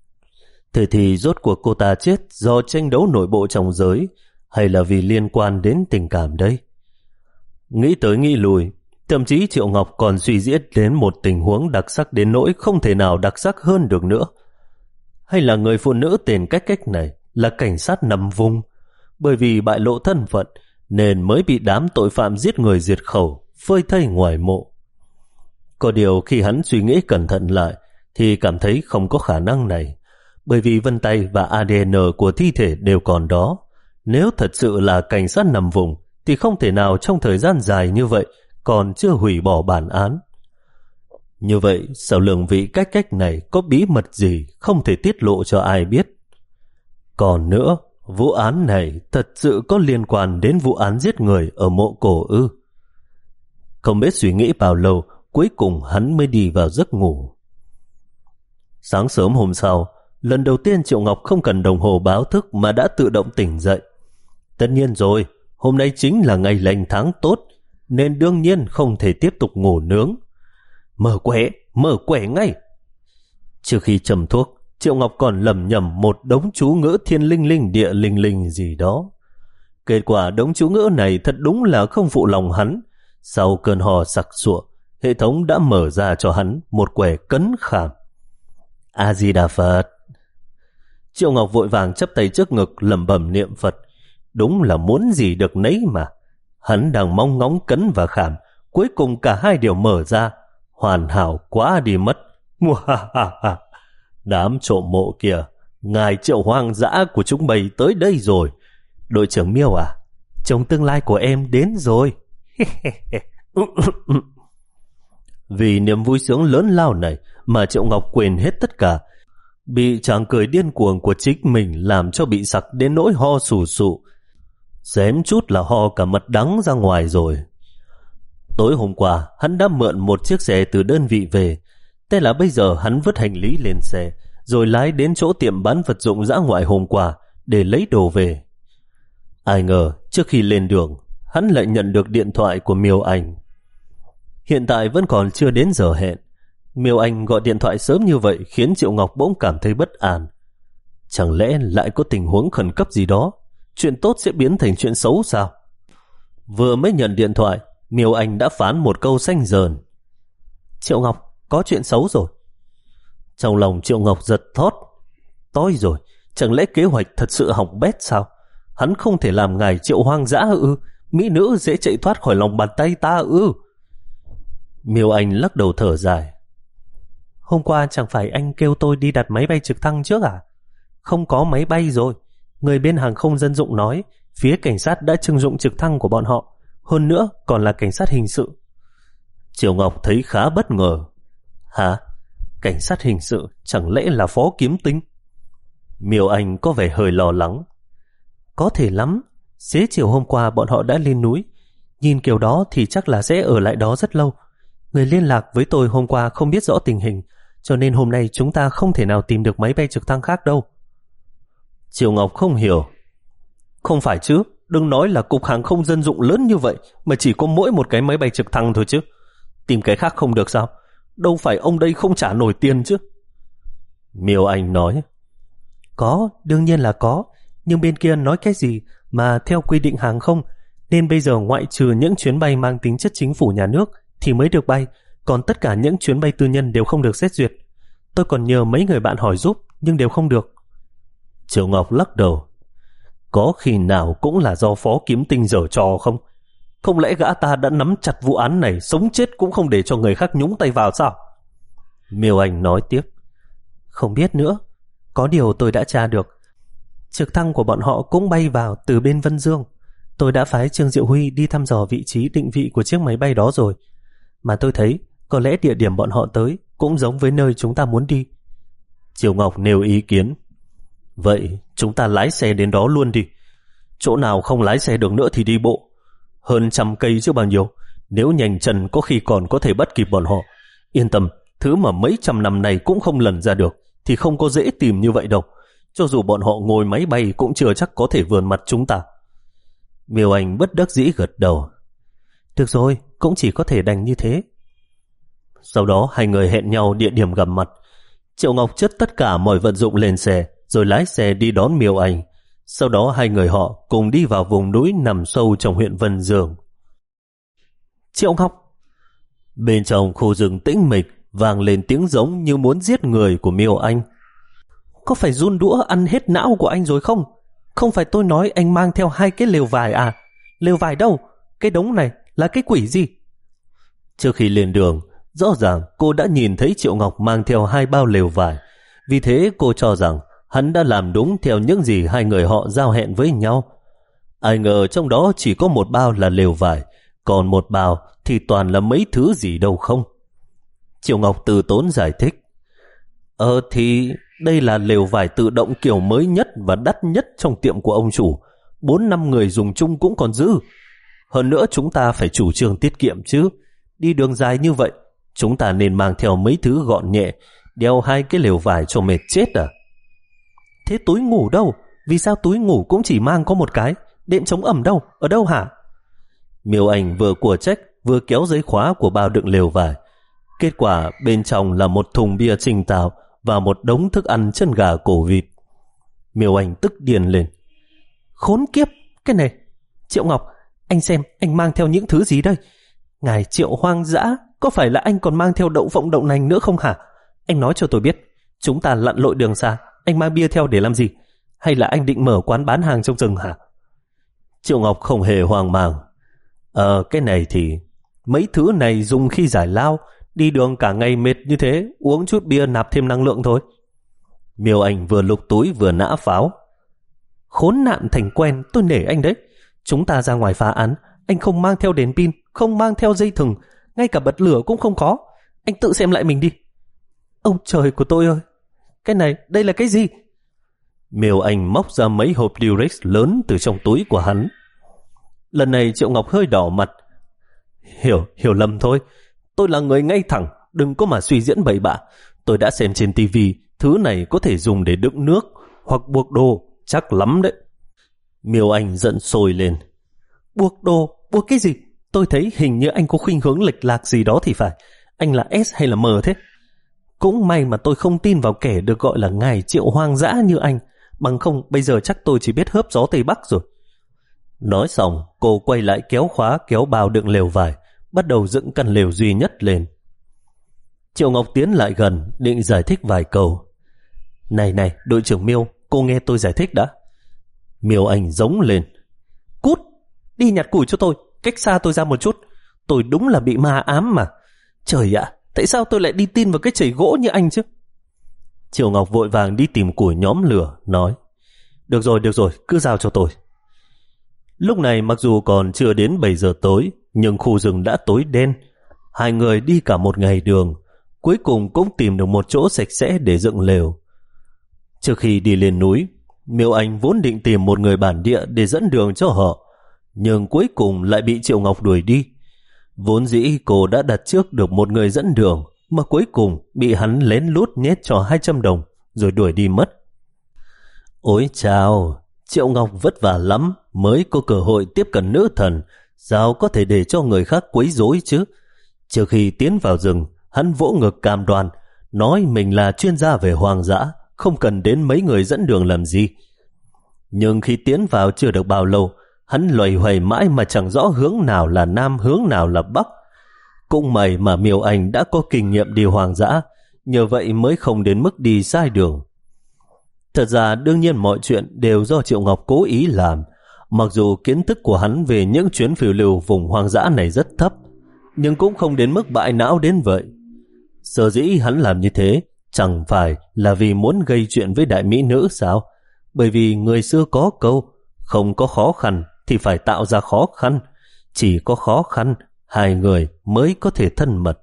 Thế thì rốt cuộc cô ta chết do tranh đấu nội bộ trong giới, hay là vì liên quan đến tình cảm đây? Nghĩ tới nghĩ lùi, thậm chí Triệu Ngọc còn suy diễn đến một tình huống đặc sắc đến nỗi không thể nào đặc sắc hơn được nữa. Hay là người phụ nữ tên Cách Cách này là cảnh sát nằm vùng, bởi vì bại lộ thân phận nên mới bị đám tội phạm giết người diệt khẩu phơi thây ngoài mộ. Có điều khi hắn suy nghĩ cẩn thận lại thì cảm thấy không có khả năng này, bởi vì vân tay và a đê en của thi thể đều còn đó. Nếu thật sự là cảnh sát nằm vùng thì không thể nào trong thời gian dài như vậy còn chưa hủy bỏ bản án. Như vậy sau lưng vị Cách Cách này có bí mật gì không thể tiết lộ cho ai biết? Còn nữa, vụ án này thật sự có liên quan đến vụ án giết người ở mộ cổ ư? Không biết suy nghĩ bao lâu, cuối cùng hắn mới đi vào giấc ngủ. Sáng sớm hôm sau, lần đầu tiên Triệu Ngọc không cần đồng hồ báo thức mà đã tự động tỉnh dậy. Tất nhiên rồi, hôm nay chính là ngày lành tháng tốt, nên đương nhiên không thể tiếp tục ngủ nướng. Mở quẻ, mở quẻ ngay. Trước khi châm thuốc, Triệu Ngọc còn lầm nhầm một đống chú ngữ thiên linh linh địa linh linh gì đó. Kết quả đống chú ngữ này thật đúng là không phụ lòng hắn. Sau cơn hò sặc sụa, hệ thống đã mở ra cho hắn một quẻ cấn khảm. A-di-đà Phật. Triệu Ngọc vội vàng chắp tay trước ngực lẩm bẩm niệm Phật. Đúng là muốn gì được nấy mà. Hắn đang mong ngóng cấn và khảm, cuối cùng cả hai đều mở ra, hoàn hảo quá đi mất, Mùa ha ha ha. Đám trộm mộ kìa, ngài Triệu hoang dã của chúng bày tới đây rồi. Đội trưởng Miêu à, chồng tương lai của em đến rồi. Vì niềm vui sướng lớn lao này mà Triệu Ngọc quên hết tất cả, bị chàng cười điên cuồng của chính mình làm cho bị sặc đến nỗi ho sù sụ, xém chút là ho cả mật đắng ra ngoài rồi. Tối hôm qua hắn đã mượn một chiếc xe từ đơn vị về, thế là bây giờ hắn vứt hành lý lên xe rồi lái đến chỗ tiệm bán vật dụng dã ngoại hôm qua để lấy đồ về. Ai ngờ trước khi lên đường, hắn lại nhận được điện thoại của Miêu Anh. Hiện tại vẫn còn chưa đến giờ hẹn. Miêu Anh gọi điện thoại sớm như vậy khiến Triệu Ngọc bỗng cảm thấy bất an. Chẳng lẽ lại có tình huống khẩn cấp gì đó? Chuyện tốt sẽ biến thành chuyện xấu sao? Vừa mới nhận điện thoại, Miêu Anh đã phán một câu xanh dờn. Triệu Ngọc, có chuyện xấu rồi. Trong lòng Triệu Ngọc giật thót. Tối rồi, chẳng lẽ kế hoạch thật sự hỏng bét sao? Hắn không thể làm ngài Triệu hoang dã ư? Mỹ nữ dễ chạy thoát khỏi lòng bàn tay ta ư? Miêu Anh lắc đầu thở dài. Hôm qua chẳng phải anh kêu tôi đi đặt máy bay trực thăng trước à? Không có máy bay rồi. Người bên hàng không dân dụng nói phía cảnh sát đã trưng dụng trực thăng của bọn họ, hơn nữa còn là cảnh sát hình sự. Triệu Ngọc thấy khá bất ngờ. Hả? Cảnh sát hình sự chẳng lẽ là Phó Kiếm Tinh? Miêu Anh có vẻ hơi lo lắng. Có thể lắm. Xế chiều hôm qua bọn họ đã lên núi. Nhìn kiểu đó thì chắc là sẽ ở lại đó rất lâu. Người liên lạc với tôi hôm qua không biết rõ tình hình, cho nên hôm nay chúng ta không thể nào tìm được máy bay trực thăng khác đâu. Triệu Ngọc không hiểu. Không phải chứ, đừng nói là cục hàng không dân dụng lớn như vậy mà chỉ có mỗi một cái máy bay trực thăng thôi chứ. Tìm cái khác không được sao? Đâu phải ông đây không trả nổi tiền chứ. Miêu Anh nói. Có, đương nhiên là có. Nhưng bên kia nói cái gì mà theo quy định hàng không, nên bây giờ ngoại trừ những chuyến bay mang tính chất chính phủ nhà nước thì mới được bay, còn tất cả những chuyến bay tư nhân đều không được xét duyệt. Tôi còn nhờ mấy người bạn hỏi giúp nhưng đều không được. Triệu Ngọc lắc đầu. Có khi nào cũng là do Phó Kiếm Tinh giở trò không? Không lẽ gã ta đã nắm chặt vụ án này, sống chết cũng không để cho người khác nhúng tay vào sao? Miêu Anh nói tiếp. Không biết nữa. Có điều tôi đã tra được, trực thăng của bọn họ cũng bay vào từ bên Vân Dương. Tôi đã phái Trương Diệu Huy đi thăm dò vị trí định vị của chiếc máy bay đó rồi. Mà tôi thấy có lẽ địa điểm bọn họ tới cũng giống với nơi chúng ta muốn đi. Triệu Ngọc nêu ý kiến. Vậy chúng ta lái xe đến đó luôn đi. Chỗ nào không lái xe được nữa thì đi bộ. Hơn trăm cây chứ bao nhiêu. Nếu nhanh chân có khi còn có thể bắt kịp bọn họ. Yên tâm, thứ mà mấy trăm năm này cũng không lần ra được thì không có dễ tìm như vậy đâu. Cho dù bọn họ ngồi máy bay cũng chưa chắc có thể vườn mặt chúng ta. Miêu Anh bất đắc dĩ gật đầu. Được rồi, cũng chỉ có thể đành như thế. Sau đó hai người hẹn nhau địa điểm gặp mặt. Triệu Ngọc chất tất cả mọi vận dụng lên xe rồi lái xe đi đón Miêu Anh. Sau đó hai người họ cùng đi vào vùng núi nằm sâu trong huyện Vân Dương. Triệu Ngọc! Bên trong khu rừng tĩnh mịch vang lên tiếng giống như muốn giết người của Miêu Anh. Có phải run đũa ăn hết não của anh rồi không? Không phải tôi nói anh mang theo hai cái lều vải à? Lều vải đâu? Cái đống này là cái quỷ gì? Trước khi lên đường, rõ ràng cô đã nhìn thấy Triệu Ngọc mang theo hai bao lều vải. Vì thế cô cho rằng hắn đã làm đúng theo những gì hai người họ giao hẹn với nhau. Ai ngờ trong đó chỉ có một bao là lều vải, còn một bao thì toàn là mấy thứ gì đâu không. Triệu Ngọc từ tốn giải thích. Ờ thì đây là lều vải tự động kiểu mới nhất và đắt nhất trong tiệm của ông chủ. Bốn năm người dùng chung cũng còn giữ. Hơn nữa chúng ta phải chủ trương tiết kiệm chứ. Đi đường dài như vậy, chúng ta nên mang theo mấy thứ gọn nhẹ. Đeo hai cái lều vải cho mệt chết à? Thế túi ngủ đâu? Vì sao túi ngủ cũng chỉ mang có một cái? Đệm chống ẩm đâu? Ở đâu hả? Miêu Anh vừa của trách vừa kéo giấy khóa của bao đựng lều vải. Kết quả bên trong là một thùng bia Trình Tào và một đống thức ăn chân gà cổ vịt. Miêu Anh tức điên lên. Khốn kiếp, cái này! Triệu Ngọc, anh xem anh mang theo những thứ gì đây? Ngài Triệu hoang dã, có phải là anh còn mang theo đậu phộng đậu nành nữa không hả? Anh nói cho tôi biết, chúng ta lặn lội đường xa, anh mang bia theo để làm gì? Hay là anh định mở quán bán hàng trong rừng hả? Triệu Ngọc không hề hoang mang. Ờ, cái này thì... mấy thứ này dùng khi giải lao, Đi đường cả ngày mệt như thế, uống chút bia nạp thêm năng lượng thôi. Miêu Anh vừa lục túi vừa nã pháo. Khốn nạn thành quen, tôi nể anh đấy. Chúng ta ra ngoài phá án, anh không mang theo đèn pin, không mang theo dây thừng, ngay cả bật lửa cũng không có. Anh tự xem lại mình đi. Ông trời của tôi ơi, cái này, đây là cái gì? Miêu Anh móc ra mấy hộp Durex lớn từ trong túi của hắn. Lần này Triệu Ngọc hơi đỏ mặt. Hiểu, hiểu lầm thôi. Tôi là người ngay thẳng, đừng có mà suy diễn bậy bạ. Tôi đã xem trên tivi, thứ này có thể dùng để đựng nước hoặc buộc đồ, chắc lắm đấy. Miêu Anh giận sôi lên. Buộc đồ, buộc cái gì? Tôi thấy hình như anh có khuynh hướng lệch lạc gì đó thì phải. Anh là S hay là M thế? Cũng may mà tôi không tin vào kẻ được gọi là ngài Triệu hoang dã như anh. Bằng không bây giờ chắc tôi chỉ biết hớp gió Tây Bắc rồi. Nói xong, cô quay lại kéo khóa kéo bao đựng lều vải, bắt đầu dựng căn lều duy nhất lên. Triệu Ngọc tiến lại gần, định giải thích vài câu. Này này, đội trưởng Miêu, cô nghe tôi giải thích đã. Miêu Anh giống lên. Cút, đi nhặt củi cho tôi, cách xa tôi ra một chút. Tôi đúng là bị ma ám mà. Trời ạ, tại sao tôi lại đi tin vào cái chảy gỗ như anh chứ? Triệu Ngọc vội vàng đi tìm củi nhóm lửa, nói. Được rồi, được rồi, cứ giao cho tôi. Lúc này mặc dù còn chưa đến bảy giờ tối, nhưng khu rừng đã tối đen. Hai người đi cả một ngày đường, cuối cùng cũng tìm được một chỗ sạch sẽ để dựng lều. Trước khi đi lên núi, Miêu Anh vốn định tìm một người bản địa để dẫn đường cho họ, nhưng cuối cùng lại bị Triệu Ngọc đuổi đi. Vốn dĩ cô đã đặt trước được một người dẫn đường, mà cuối cùng bị hắn lén lút nhét cho hai trăm đồng, rồi đuổi đi mất. Ôi chào, Triệu Ngọc vất vả lắm mới có cơ hội tiếp cận nữ thần, sao có thể để cho người khác quấy rối chứ? Trước khi tiến vào rừng, hắn vỗ ngực cam đoan, nói mình là chuyên gia về hoang dã, không cần đến mấy người dẫn đường làm gì. Nhưng khi tiến vào chưa được bao lâu, hắn loay hoay mãi mà chẳng rõ hướng nào là Nam, hướng nào là Bắc. Cũng may mà Miêu Anh đã có kinh nghiệm đi hoang dã, nhờ vậy mới không đến mức đi sai đường. Thật ra đương nhiên mọi chuyện đều do Triệu Ngọc cố ý làm, mặc dù kiến thức của hắn về những chuyến phiêu lưu vùng hoang dã này rất thấp, nhưng cũng không đến mức bại não đến vậy. Sở dĩ hắn làm như thế chẳng phải là vì muốn gây chuyện với đại mỹ nữ sao? Bởi vì người xưa có câu, không có khó khăn thì phải tạo ra khó khăn, chỉ có khó khăn hai người mới có thể thân mật.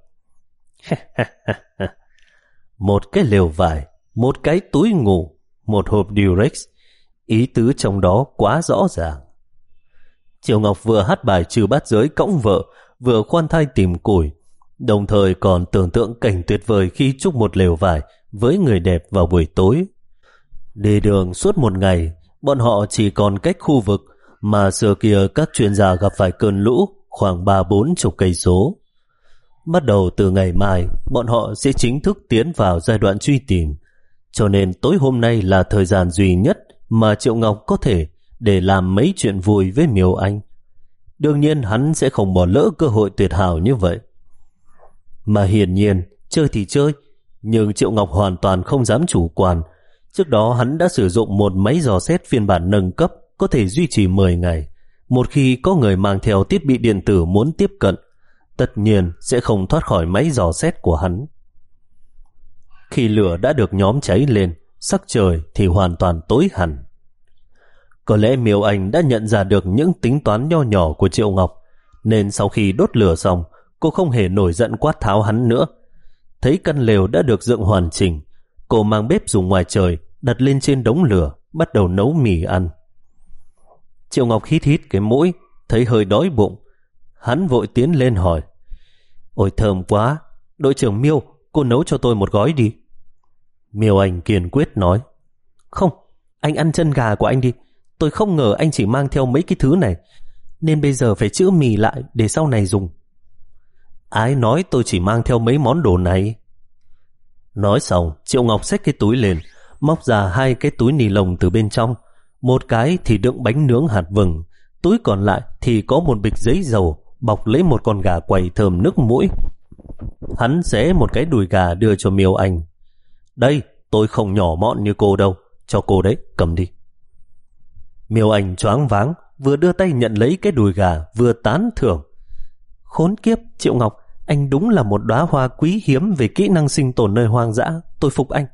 Một cái lều vải, một cái túi ngủ, một hộp Durex, ý tứ trong đó quá rõ ràng. Triệu Ngọc vừa hát bài trừ bát giới cõng vợ, vừa khoan thai tìm củi, đồng thời còn tưởng tượng cảnh tuyệt vời khi chúc một lều vải với người đẹp vào buổi tối. Đi đường suốt một ngày, bọn họ chỉ còn cách khu vực mà xưa kia các chuyên gia gặp phải cơn lũ khoảng ba bốn chục cây số. Bắt đầu từ ngày mai, bọn họ sẽ chính thức tiến vào giai đoạn truy tìm, cho nên tối hôm nay là thời gian duy nhất mà Triệu Ngọc có thể để làm mấy chuyện vui với Miêu Anh. Đương nhiên hắn sẽ không bỏ lỡ cơ hội tuyệt hảo như vậy. Mà hiển nhiên, chơi thì chơi, nhưng Triệu Ngọc hoàn toàn không dám chủ quan. Trước đó hắn đã sử dụng một máy dò xét phiên bản nâng cấp có thể duy trì mười ngày. Một khi có người mang theo thiết bị điện tử muốn tiếp cận, tất nhiên sẽ không thoát khỏi máy dò xét của hắn. Khi lửa đã được nhóm cháy lên, sắc trời thì hoàn toàn tối hẳn. Có lẽ Miêu Anh đã nhận ra được những tính toán nho nhỏ của Triệu Ngọc, nên sau khi đốt lửa xong, cô không hề nổi giận quát tháo hắn nữa. Thấy căn lều đã được dựng hoàn chỉnh, cô mang bếp dùng ngoài trời, đặt lên trên đống lửa, bắt đầu nấu mì ăn. Triệu Ngọc hít hít cái mũi, thấy hơi đói bụng. Hắn vội tiến lên hỏi, ôi thơm quá, đội trưởng Miêu, cô nấu cho tôi một gói đi. Miêu Anh kiên quyết nói, không, anh ăn chân gà của anh đi. Tôi không ngờ anh chỉ mang theo mấy cái thứ này, nên bây giờ phải chữa mì lại để sau này dùng. Ai nói tôi chỉ mang theo mấy món đồ này? Nói xong, Triệu Ngọc xách cái túi lên, móc ra hai cái túi ni lông từ bên trong. Một cái thì đựng bánh nướng hạt vừng, túi còn lại thì có một bịch giấy dầu bọc lấy một con gà quay thơm nức mũi. Hắn xé một cái đùi gà đưa cho Miêu Anh. Đây, tôi không nhỏ mọn như cô đâu, cho cô đấy, cầm đi. Miêu Anh choáng váng, vừa đưa tay nhận lấy cái đùi gà, vừa tán thưởng. Khốn kiếp, Triệu Ngọc, anh đúng là một đóa hoa quý hiếm về kỹ năng sinh tồn nơi hoang dã, tôi phục anh.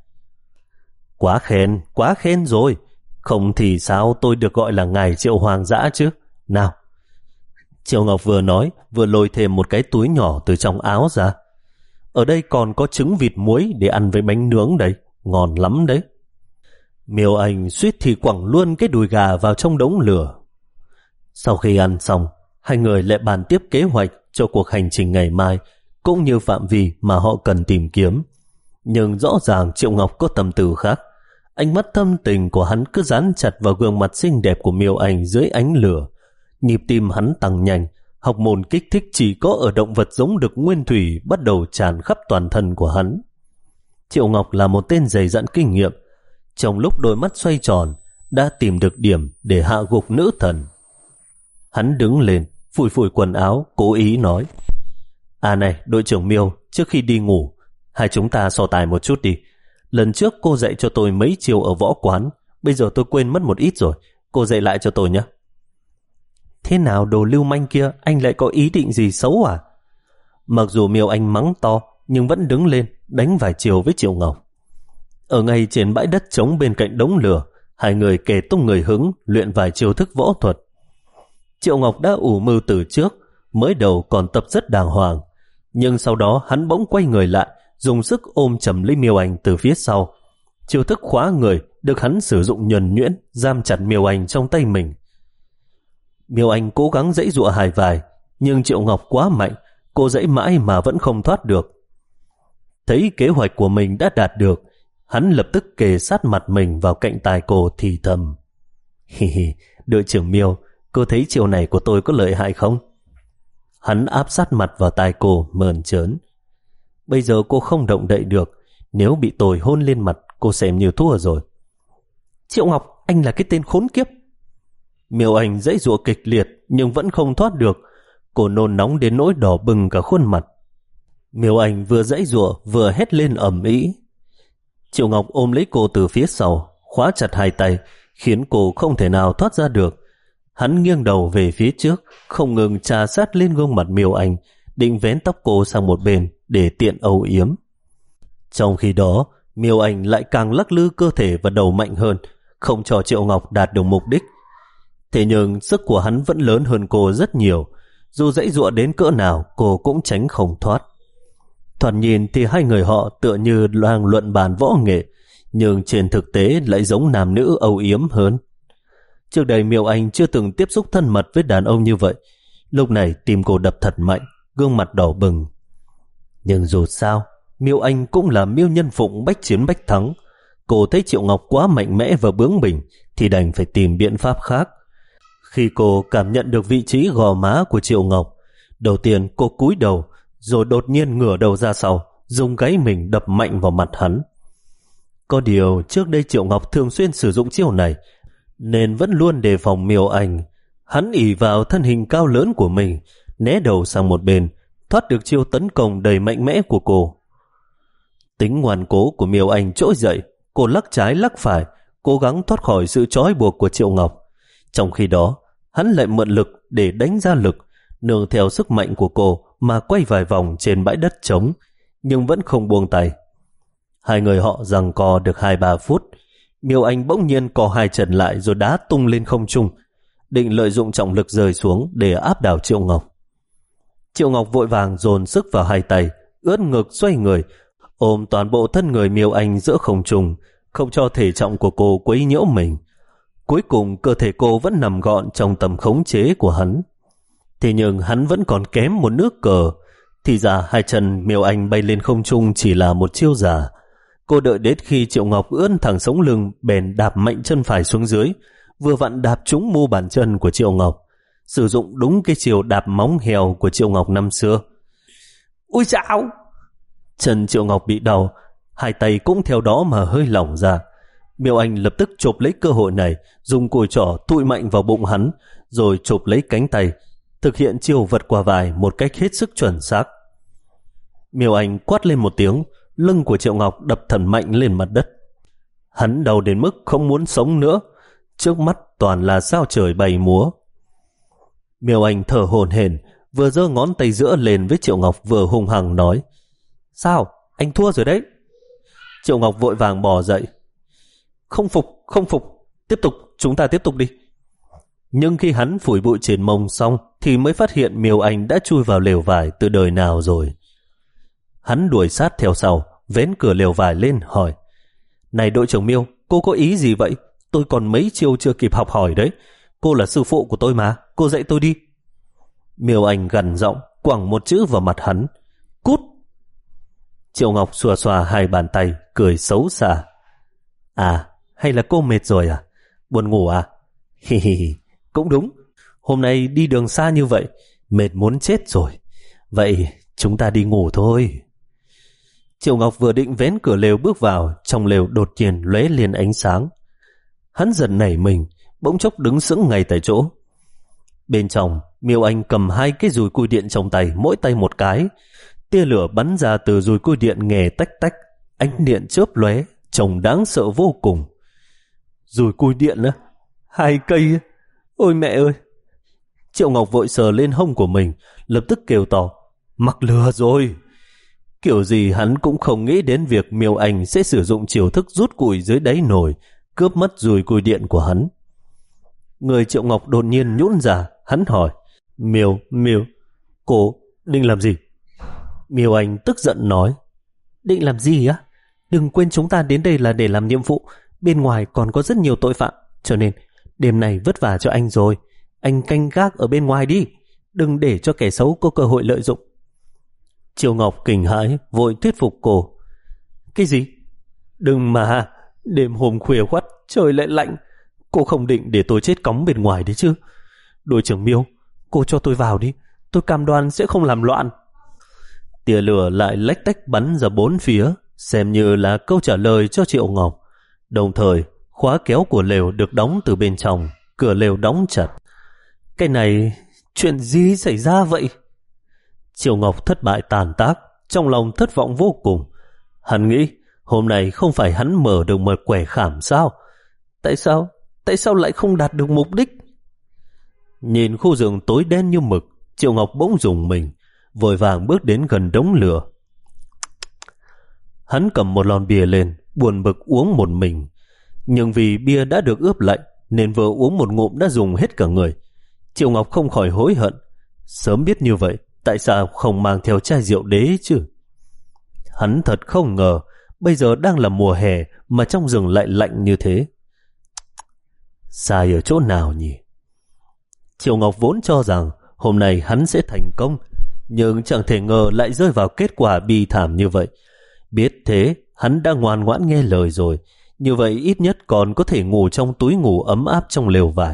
Quá khen, quá khen rồi. Không thì sao tôi được gọi là ngài Triệu hoang dã chứ? Nào. Triệu Ngọc vừa nói, vừa lôi thêm một cái túi nhỏ từ trong áo ra. Ở đây còn có trứng vịt muối để ăn với bánh nướng đấy, ngon lắm đấy. Miêu Anh suýt thì quẳng luôn cái đùi gà vào trong đống lửa. Sau khi ăn xong, hai người lại bàn tiếp kế hoạch cho cuộc hành trình ngày mai, cũng như phạm vi mà họ cần tìm kiếm. Nhưng rõ ràng Triệu Ngọc có tâm tư khác. Ánh mắt thâm tình của hắn cứ dán chặt vào gương mặt xinh đẹp của Miêu Anh dưới ánh lửa. Nhịp tim hắn tăng nhanh, học môn kích thích chỉ có ở động vật giống đực nguyên thủy bắt đầu tràn khắp toàn thân của hắn. Triệu Ngọc là một tên dày dặn kinh nghiệm. Trong lúc đôi mắt xoay tròn, đã tìm được điểm để hạ gục nữ thần. Hắn đứng lên, phủi phủi quần áo, cố ý nói: À này, đội trưởng Miêu, trước khi đi ngủ, hai chúng ta so tài một chút đi. Lần trước cô dạy cho tôi mấy chiêu ở võ quán, bây giờ tôi quên mất một ít rồi, cô dạy lại cho tôi nhé. Thế nào đồ lưu manh kia, anh lại có ý định gì xấu à? Mặc dù Miêu Anh mắng to, nhưng vẫn đứng lên, đánh vài chiều với Triệu Ngọc. Ở ngay trên bãi đất trống bên cạnh đống lửa, hai người kề tung người hứng, luyện vài chiêu thức võ thuật. Triệu Ngọc đã ủ mưu từ trước, mới đầu còn tập rất đàng hoàng, nhưng sau đó hắn bỗng quay người lại, dùng sức ôm chầm lấy Miêu Anh từ phía sau. Chiêu thức khóa người được hắn sử dụng nhuần nhuyễn, giam chặt Miêu Anh trong tay mình. Miêu Anh cố gắng giãy giụa hài vài, nhưng Triệu Ngọc quá mạnh, cô giãy mãi mà vẫn không thoát được. Thấy kế hoạch của mình đã đạt được, hắn lập tức kề sát mặt mình vào cạnh tai cô thì thầm: Hi hi, đội trưởng Miêu, cô thấy chiều này của tôi có lợi hại không? Hắn áp sát mặt vào tai cô, mờn trớn: Bây giờ cô không động đậy được, nếu bị tôi hôn lên mặt, cô xem như thua rồi. Triệu Ngọc, anh là cái tên khốn kiếp. Miêu Anh giãy giụa kịch liệt nhưng vẫn không thoát được. Cô nôn nóng đến nỗi đỏ bừng cả khuôn mặt. Miêu Anh vừa giãy giụa vừa hét lên ầm ĩ. Triệu Ngọc ôm lấy cô từ phía sau, khóa chặt hai tay, khiến cô không thể nào thoát ra được. Hắn nghiêng đầu về phía trước, không ngừng chà sát lên gương mặt Miêu Anh, định vén tóc cô sang một bên để tiện âu yếm. Trong khi đó, Miêu Anh lại càng lắc lư cơ thể và đầu mạnh hơn, không cho Triệu Ngọc đạt được mục đích. Thế nhưng sức của hắn vẫn lớn hơn cô rất nhiều, dù giãy giụa đến cỡ nào cô cũng tránh không thoát. Thoạt nhìn thì hai người họ tựa như đang luận bàn võ nghệ, nhưng trên thực tế lại giống nam nữ âu yếm hơn. Trước đây Miêu Anh chưa từng tiếp xúc thân mật với đàn ông như vậy. Lúc này tim cô đập thật mạnh, gương mặt đỏ bừng. Nhưng dù sao, Miêu Anh cũng là Miêu Nhân Phụng bách chiến bách thắng. Cô thấy Triệu Ngọc quá mạnh mẽ và bướng bỉnh thì đành phải tìm biện pháp khác. Khi cô cảm nhận được vị trí gò má của Triệu Ngọc, đầu tiên cô cúi đầu, rồi đột nhiên ngửa đầu ra sau, dùng gáy mình đập mạnh vào mặt hắn. Có điều trước đây Triệu Ngọc thường xuyên sử dụng chiêu này, nên vẫn luôn đề phòng Miêu Anh. Hắn ỷ vào thân hình cao lớn của mình, né đầu sang một bên, thoát được chiêu tấn công đầy mạnh mẽ của cô. Tính ngoan cố của Miêu Anh trỗi dậy, cô lắc trái lắc phải, cố gắng thoát khỏi sự trói buộc của Triệu Ngọc. Trong khi đó, hắn lại mượn lực để đánh ra lực, nương theo sức mạnh của cô mà quay vài vòng trên bãi đất trống, nhưng vẫn không buông tay. Hai người họ giằng co được hai ba phút, Miêu Anh bỗng nhiên co hai chân lại rồi đá tung lên không trung, định lợi dụng trọng lực rơi xuống để áp đảo Triệu Ngọc. Triệu Ngọc vội vàng dồn sức vào hai tay, ướt ngực xoay người, ôm toàn bộ thân người Miêu Anh giữa không trung, không cho thể trọng của cô quấy nhiễu mình. Cuối cùng cơ thể cô vẫn nằm gọn trong tầm khống chế của hắn. Thế nhưng hắn vẫn còn kém một nước cờ. Thì ra hai chân Miêu Anh bay lên không trung chỉ là một chiêu giả. Cô đợi đến khi Triệu Ngọc ưỡn thẳng sống lưng, bèn đạp mạnh chân phải xuống dưới, vừa vặn đạp trúng mu bàn chân của Triệu Ngọc, sử dụng đúng cái chiều đạp móng heo của Triệu Ngọc năm xưa. Ui dạo! Chân Triệu Ngọc bị đau, hai tay cũng theo đó mà hơi lỏng ra. Miêu Anh lập tức chộp lấy cơ hội này, dùng cùi trỏ tụi mạnh vào bụng hắn, rồi chộp lấy cánh tay, thực hiện chiêu vật qua vai một cách hết sức chuẩn xác. Miêu Anh quát lên một tiếng, lưng của Triệu Ngọc đập thần mạnh lên mặt đất. Hắn đau đến mức không muốn sống nữa, trước mắt toàn là sao trời bay múa. Miêu Anh thở hổn hển, vừa giơ ngón tay giữa lên với Triệu Ngọc vừa hung hăng nói: Sao? Anh thua rồi đấy. Triệu Ngọc vội vàng bò dậy: Không phục, không phục, tiếp tục, chúng ta tiếp tục đi. Nhưng khi hắn phủi bụi trên mông xong thì mới phát hiện Miêu Anh đã chui vào lều vải từ đời nào rồi. Hắn đuổi sát theo sau, vén cửa lều vải lên hỏi: Này đội trưởng Miêu, cô có ý gì vậy? Tôi còn mấy chiêu chưa kịp học hỏi đấy. Cô là sư phụ của tôi mà, cô dạy tôi đi. Miêu Anh gằn giọng quẳng một chữ vào mặt hắn: Cút. Triệu Ngọc xòa xòa hai bàn tay, cười xấu xa: À, hay là cô mệt rồi à? Buồn ngủ à? Hi hi hi, cũng đúng. Hôm nay đi đường xa như vậy, mệt muốn chết rồi. Vậy chúng ta đi ngủ thôi. Triệu Ngọc vừa định vén cửa lều bước vào, trong lều đột nhiên lóe lên ánh sáng. Hắn giật nảy mình, bỗng chốc đứng sững ngay tại chỗ. Bên trong, Miêu Anh cầm hai cái dùi cui điện trong tay, mỗi tay một cái. Tia lửa bắn ra từ dùi cui điện nghe tách tách, ánh điện chớp lóe, trông đáng sợ vô cùng. Dùi cui điện á? Hai cây? Ôi mẹ ơi! Triệu Ngọc vội sờ lên hông của mình, lập tức kêu to: Mắc lừa rồi! Kiểu gì hắn cũng không nghĩ đến việc Miêu Anh sẽ sử dụng chiêu thức rút củi dưới đáy nồi, cướp mất dùi cui điện của hắn. Người Triệu Ngọc đột nhiên nhũn ra, hắn hỏi: Miêu, Miêu, cô định làm gì? Miêu Anh tức giận nói: Định làm gì á? Đừng quên chúng ta đến đây là để làm nhiệm vụ, bên ngoài còn có rất nhiều tội phạm, cho nên đêm này vất vả cho anh rồi. Anh canh gác ở bên ngoài đi, đừng để cho kẻ xấu có cơ hội lợi dụng. Triệu Ngọc kinh hãi vội thuyết phục cô: Cái gì? Đừng mà, đêm hôm khuya khoắt, trời lại lạnh, cô không định để tôi chết cóng bên ngoài đấy chứ? Đội trưởng Miêu, cô cho tôi vào đi, tôi cam đoan sẽ không làm loạn. Tia lửa lại lách tách bắn ra bốn phía, xem như là câu trả lời cho Triệu Ngọc. Đồng thời, khóa kéo của lều được đóng từ bên trong, cửa lều đóng chặt. Cái này, chuyện gì xảy ra vậy? Triệu Ngọc thất bại tàn tác, trong lòng thất vọng vô cùng. Hắn nghĩ, hôm nay không phải hắn mở được một quẻ khảm sao? Tại sao? Tại sao lại không đạt được mục đích? Nhìn khu giường tối đen như mực, Triệu Ngọc bỗng rùng mình, vội vàng bước đến gần đống lửa. Hắn cầm một lon bia lên, buồn bực uống một mình. Nhưng vì bia đã được ướp lạnh, nên vừa uống một ngụm đã dùng hết cả người. Triệu Ngọc không khỏi hối hận. Sớm biết như vậy, tại sao không mang theo chai rượu đế chứ? Hắn thật không ngờ, bây giờ đang là mùa hè mà trong rừng lại lạnh như thế. Sai ở chỗ nào nhỉ? Triệu Ngọc vốn cho rằng hôm nay hắn sẽ thành công, nhưng chẳng thể ngờ lại rơi vào kết quả bi thảm như vậy. Biết thế, hắn đã ngoan ngoãn nghe lời rồi, như vậy ít nhất còn có thể ngủ trong túi ngủ ấm áp trong lều vải.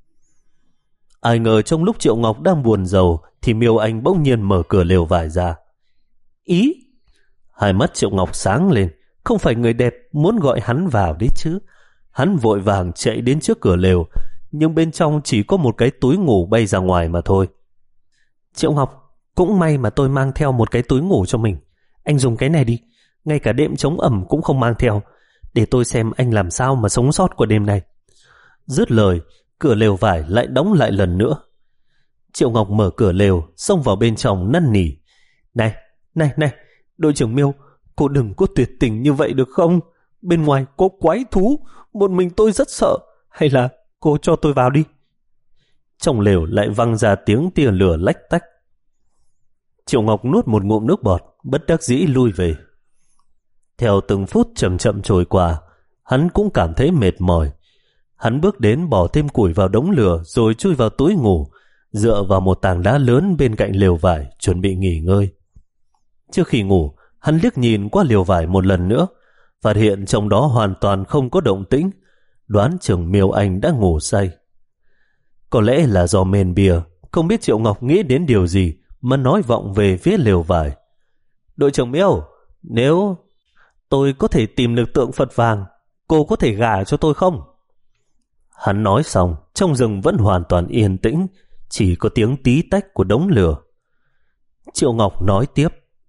Ai ngờ trong lúc Triệu Ngọc đang buồn rầu thì Miêu Anh bỗng nhiên mở cửa lều vải ra. Ý? Hai mắt Triệu Ngọc sáng lên, không phải người đẹp muốn gọi hắn vào đấy chứ. Hắn vội vàng chạy đến trước cửa lều, nhưng bên trong chỉ có một cái túi ngủ bay ra ngoài mà thôi. Triệu Ngọc, cũng may mà tôi mang theo một cái túi ngủ cho mình. Anh dùng cái này đi, ngay cả đệm chống ẩm cũng không mang theo, để tôi xem anh làm sao mà sống sót qua đêm này. Dứt lời, cửa lều vải lại đóng lại lần nữa. Triệu Ngọc mở cửa lều, xông vào bên trong năn nỉ. Này, này, này, đội trưởng Miêu, cô đừng có tuyệt tình như vậy được không? Bên ngoài có quái thú, một mình tôi rất sợ. Hay là cô cho tôi vào đi. Trong lều lại văng ra tiếng tia lửa lách tách. Triệu Ngọc nuốt một ngụm nước bọt, bất đắc dĩ lui về. Theo từng phút chậm chậm trôi qua, hắn cũng cảm thấy mệt mỏi. Hắn bước đến bỏ thêm củi vào đống lửa rồi chui vào túi ngủ, dựa vào một tảng đá lớn bên cạnh lều vải chuẩn bị nghỉ ngơi. Trước khi ngủ, hắn liếc nhìn qua lều vải một lần nữa, phát hiện trong đó hoàn toàn không có động tĩnh, đoán chừng Miêu Anh đã ngủ say. Có lẽ là do men bia, không biết Triệu Ngọc nghĩ đến điều gì mà nói vọng về phía lều vải. Đội trưởng Miêu, nếu tôi có thể tìm được tượng Phật vàng, cô có thể gả cho tôi không? Hắn nói xong, trong rừng vẫn hoàn toàn yên tĩnh, chỉ có tiếng tí tách của đống lửa. Triệu Ngọc nói tiếp.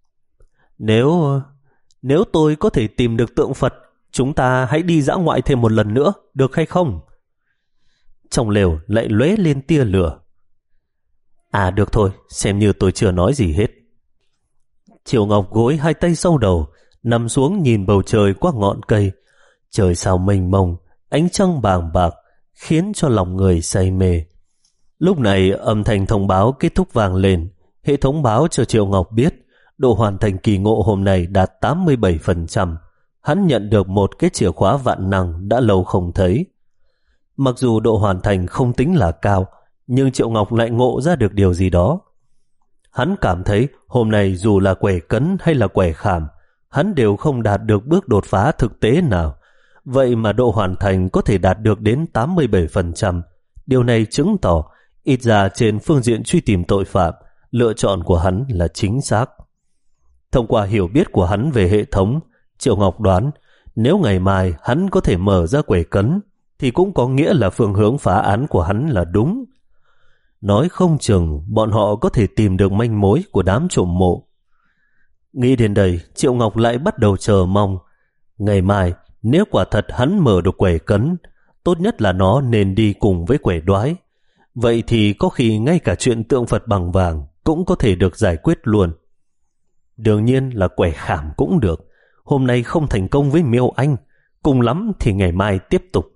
Nếu nếu tôi có thể tìm được tượng Phật, chúng ta hãy đi dã ngoại thêm một lần nữa, được hay không? Trong lều lại lóe lên tia lửa. À được thôi, xem như tôi chưa nói gì hết. Triệu Ngọc gối hai tay sau đầu, nằm xuống nhìn bầu trời qua ngọn cây. Trời sao mênh mông, ánh trăng bàng bạc, khiến cho lòng người say mê. Lúc này âm thanh thông báo kết thúc vang lên. Hệ thống báo cho Triệu Ngọc biết độ hoàn thành kỳ ngộ hôm nay đạt tám mươi bảy phần trăm. Hắn nhận được một cái chìa khóa vạn năng đã lâu không thấy. Mặc dù độ hoàn thành không tính là cao, nhưng Triệu Ngọc lại ngộ ra được điều gì đó. Hắn cảm thấy hôm nay dù là quẻ cấn hay là quẻ khảm, hắn đều không đạt được bước đột phá thực tế nào. Vậy mà độ hoàn thành có thể đạt được đến tám mươi bảy phần trăm. Điều này chứng tỏ, ít ra trên phương diện truy tìm tội phạm, lựa chọn của hắn là chính xác. Thông qua hiểu biết của hắn về hệ thống, Triệu Ngọc đoán nếu ngày mai hắn có thể mở ra quẻ cấn, thì cũng có nghĩa là phương hướng phá án của hắn là đúng. Nói không chừng bọn họ có thể tìm được manh mối của đám trộm mộ. Nghĩ đến đây, Triệu Ngọc lại bắt đầu chờ mong. Ngày mai, nếu quả thật hắn mở được quẻ cấn, tốt nhất là nó nên đi cùng với quẻ đoái. Vậy thì có khi ngay cả chuyện tượng Phật bằng vàng cũng có thể được giải quyết luôn. Đương nhiên là quẻ khảm cũng được. Hôm nay không thành công với Miêu Anh, cùng lắm thì ngày mai tiếp tục.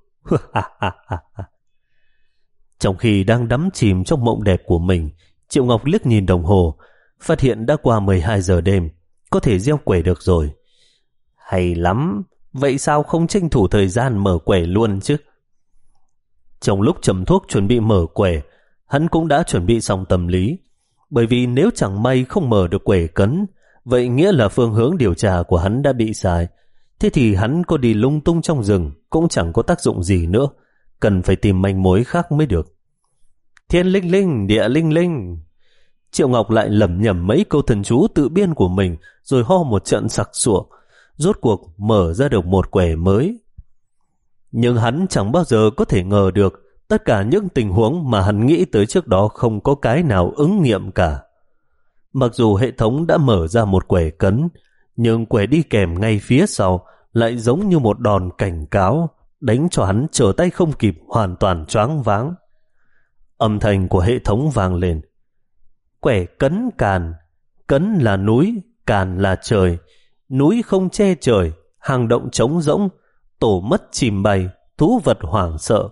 Trong khi đang đắm chìm trong mộng đẹp của mình, Triệu Ngọc liếc nhìn đồng hồ, phát hiện đã qua mười hai giờ đêm, có thể gieo quẻ được rồi. Hay lắm, vậy sao không tranh thủ thời gian mở quẻ luôn chứ? Trong lúc châm thuốc chuẩn bị mở quẻ, hắn cũng đã chuẩn bị xong tâm lý. Bởi vì nếu chẳng may không mở được quẻ cấn, vậy nghĩa là phương hướng điều tra của hắn đã bị sai. Thế thì hắn có đi lung tung trong rừng cũng chẳng có tác dụng gì nữa, cần phải tìm manh mối khác mới được. Thiên linh linh, địa linh linh. Triệu Ngọc lại lẩm nhẩm mấy câu thần chú tự biên của mình, rồi ho một trận sặc sụa, rốt cuộc mở ra được một quẻ mới. Nhưng hắn chẳng bao giờ có thể ngờ được tất cả những tình huống mà hắn nghĩ tới trước đó không có cái nào ứng nghiệm cả. Mặc dù hệ thống đã mở ra một quẻ cấn, nhưng quẻ đi kèm ngay phía sau lại giống như một đòn cảnh cáo, đánh cho hắn trở tay không kịp, hoàn toàn choáng váng. Âm thanh của hệ thống vang lên. Quẻ cấn càn, cấn là núi, càn là trời, núi không che trời, hang động trống rỗng, tổ mất chìm bay, thú vật hoảng sợ.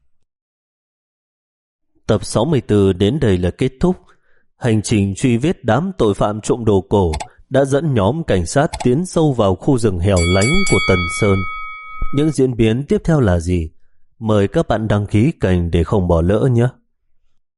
Tập sáu mươi tư đến đây là kết thúc. Hành trình truy vết đám tội phạm trộm đồ cổ đã dẫn nhóm cảnh sát tiến sâu vào khu rừng hẻo lánh của Tần Sơn. Những diễn biến tiếp theo là gì? Mời các bạn đăng ký kênh để không bỏ lỡ nhé.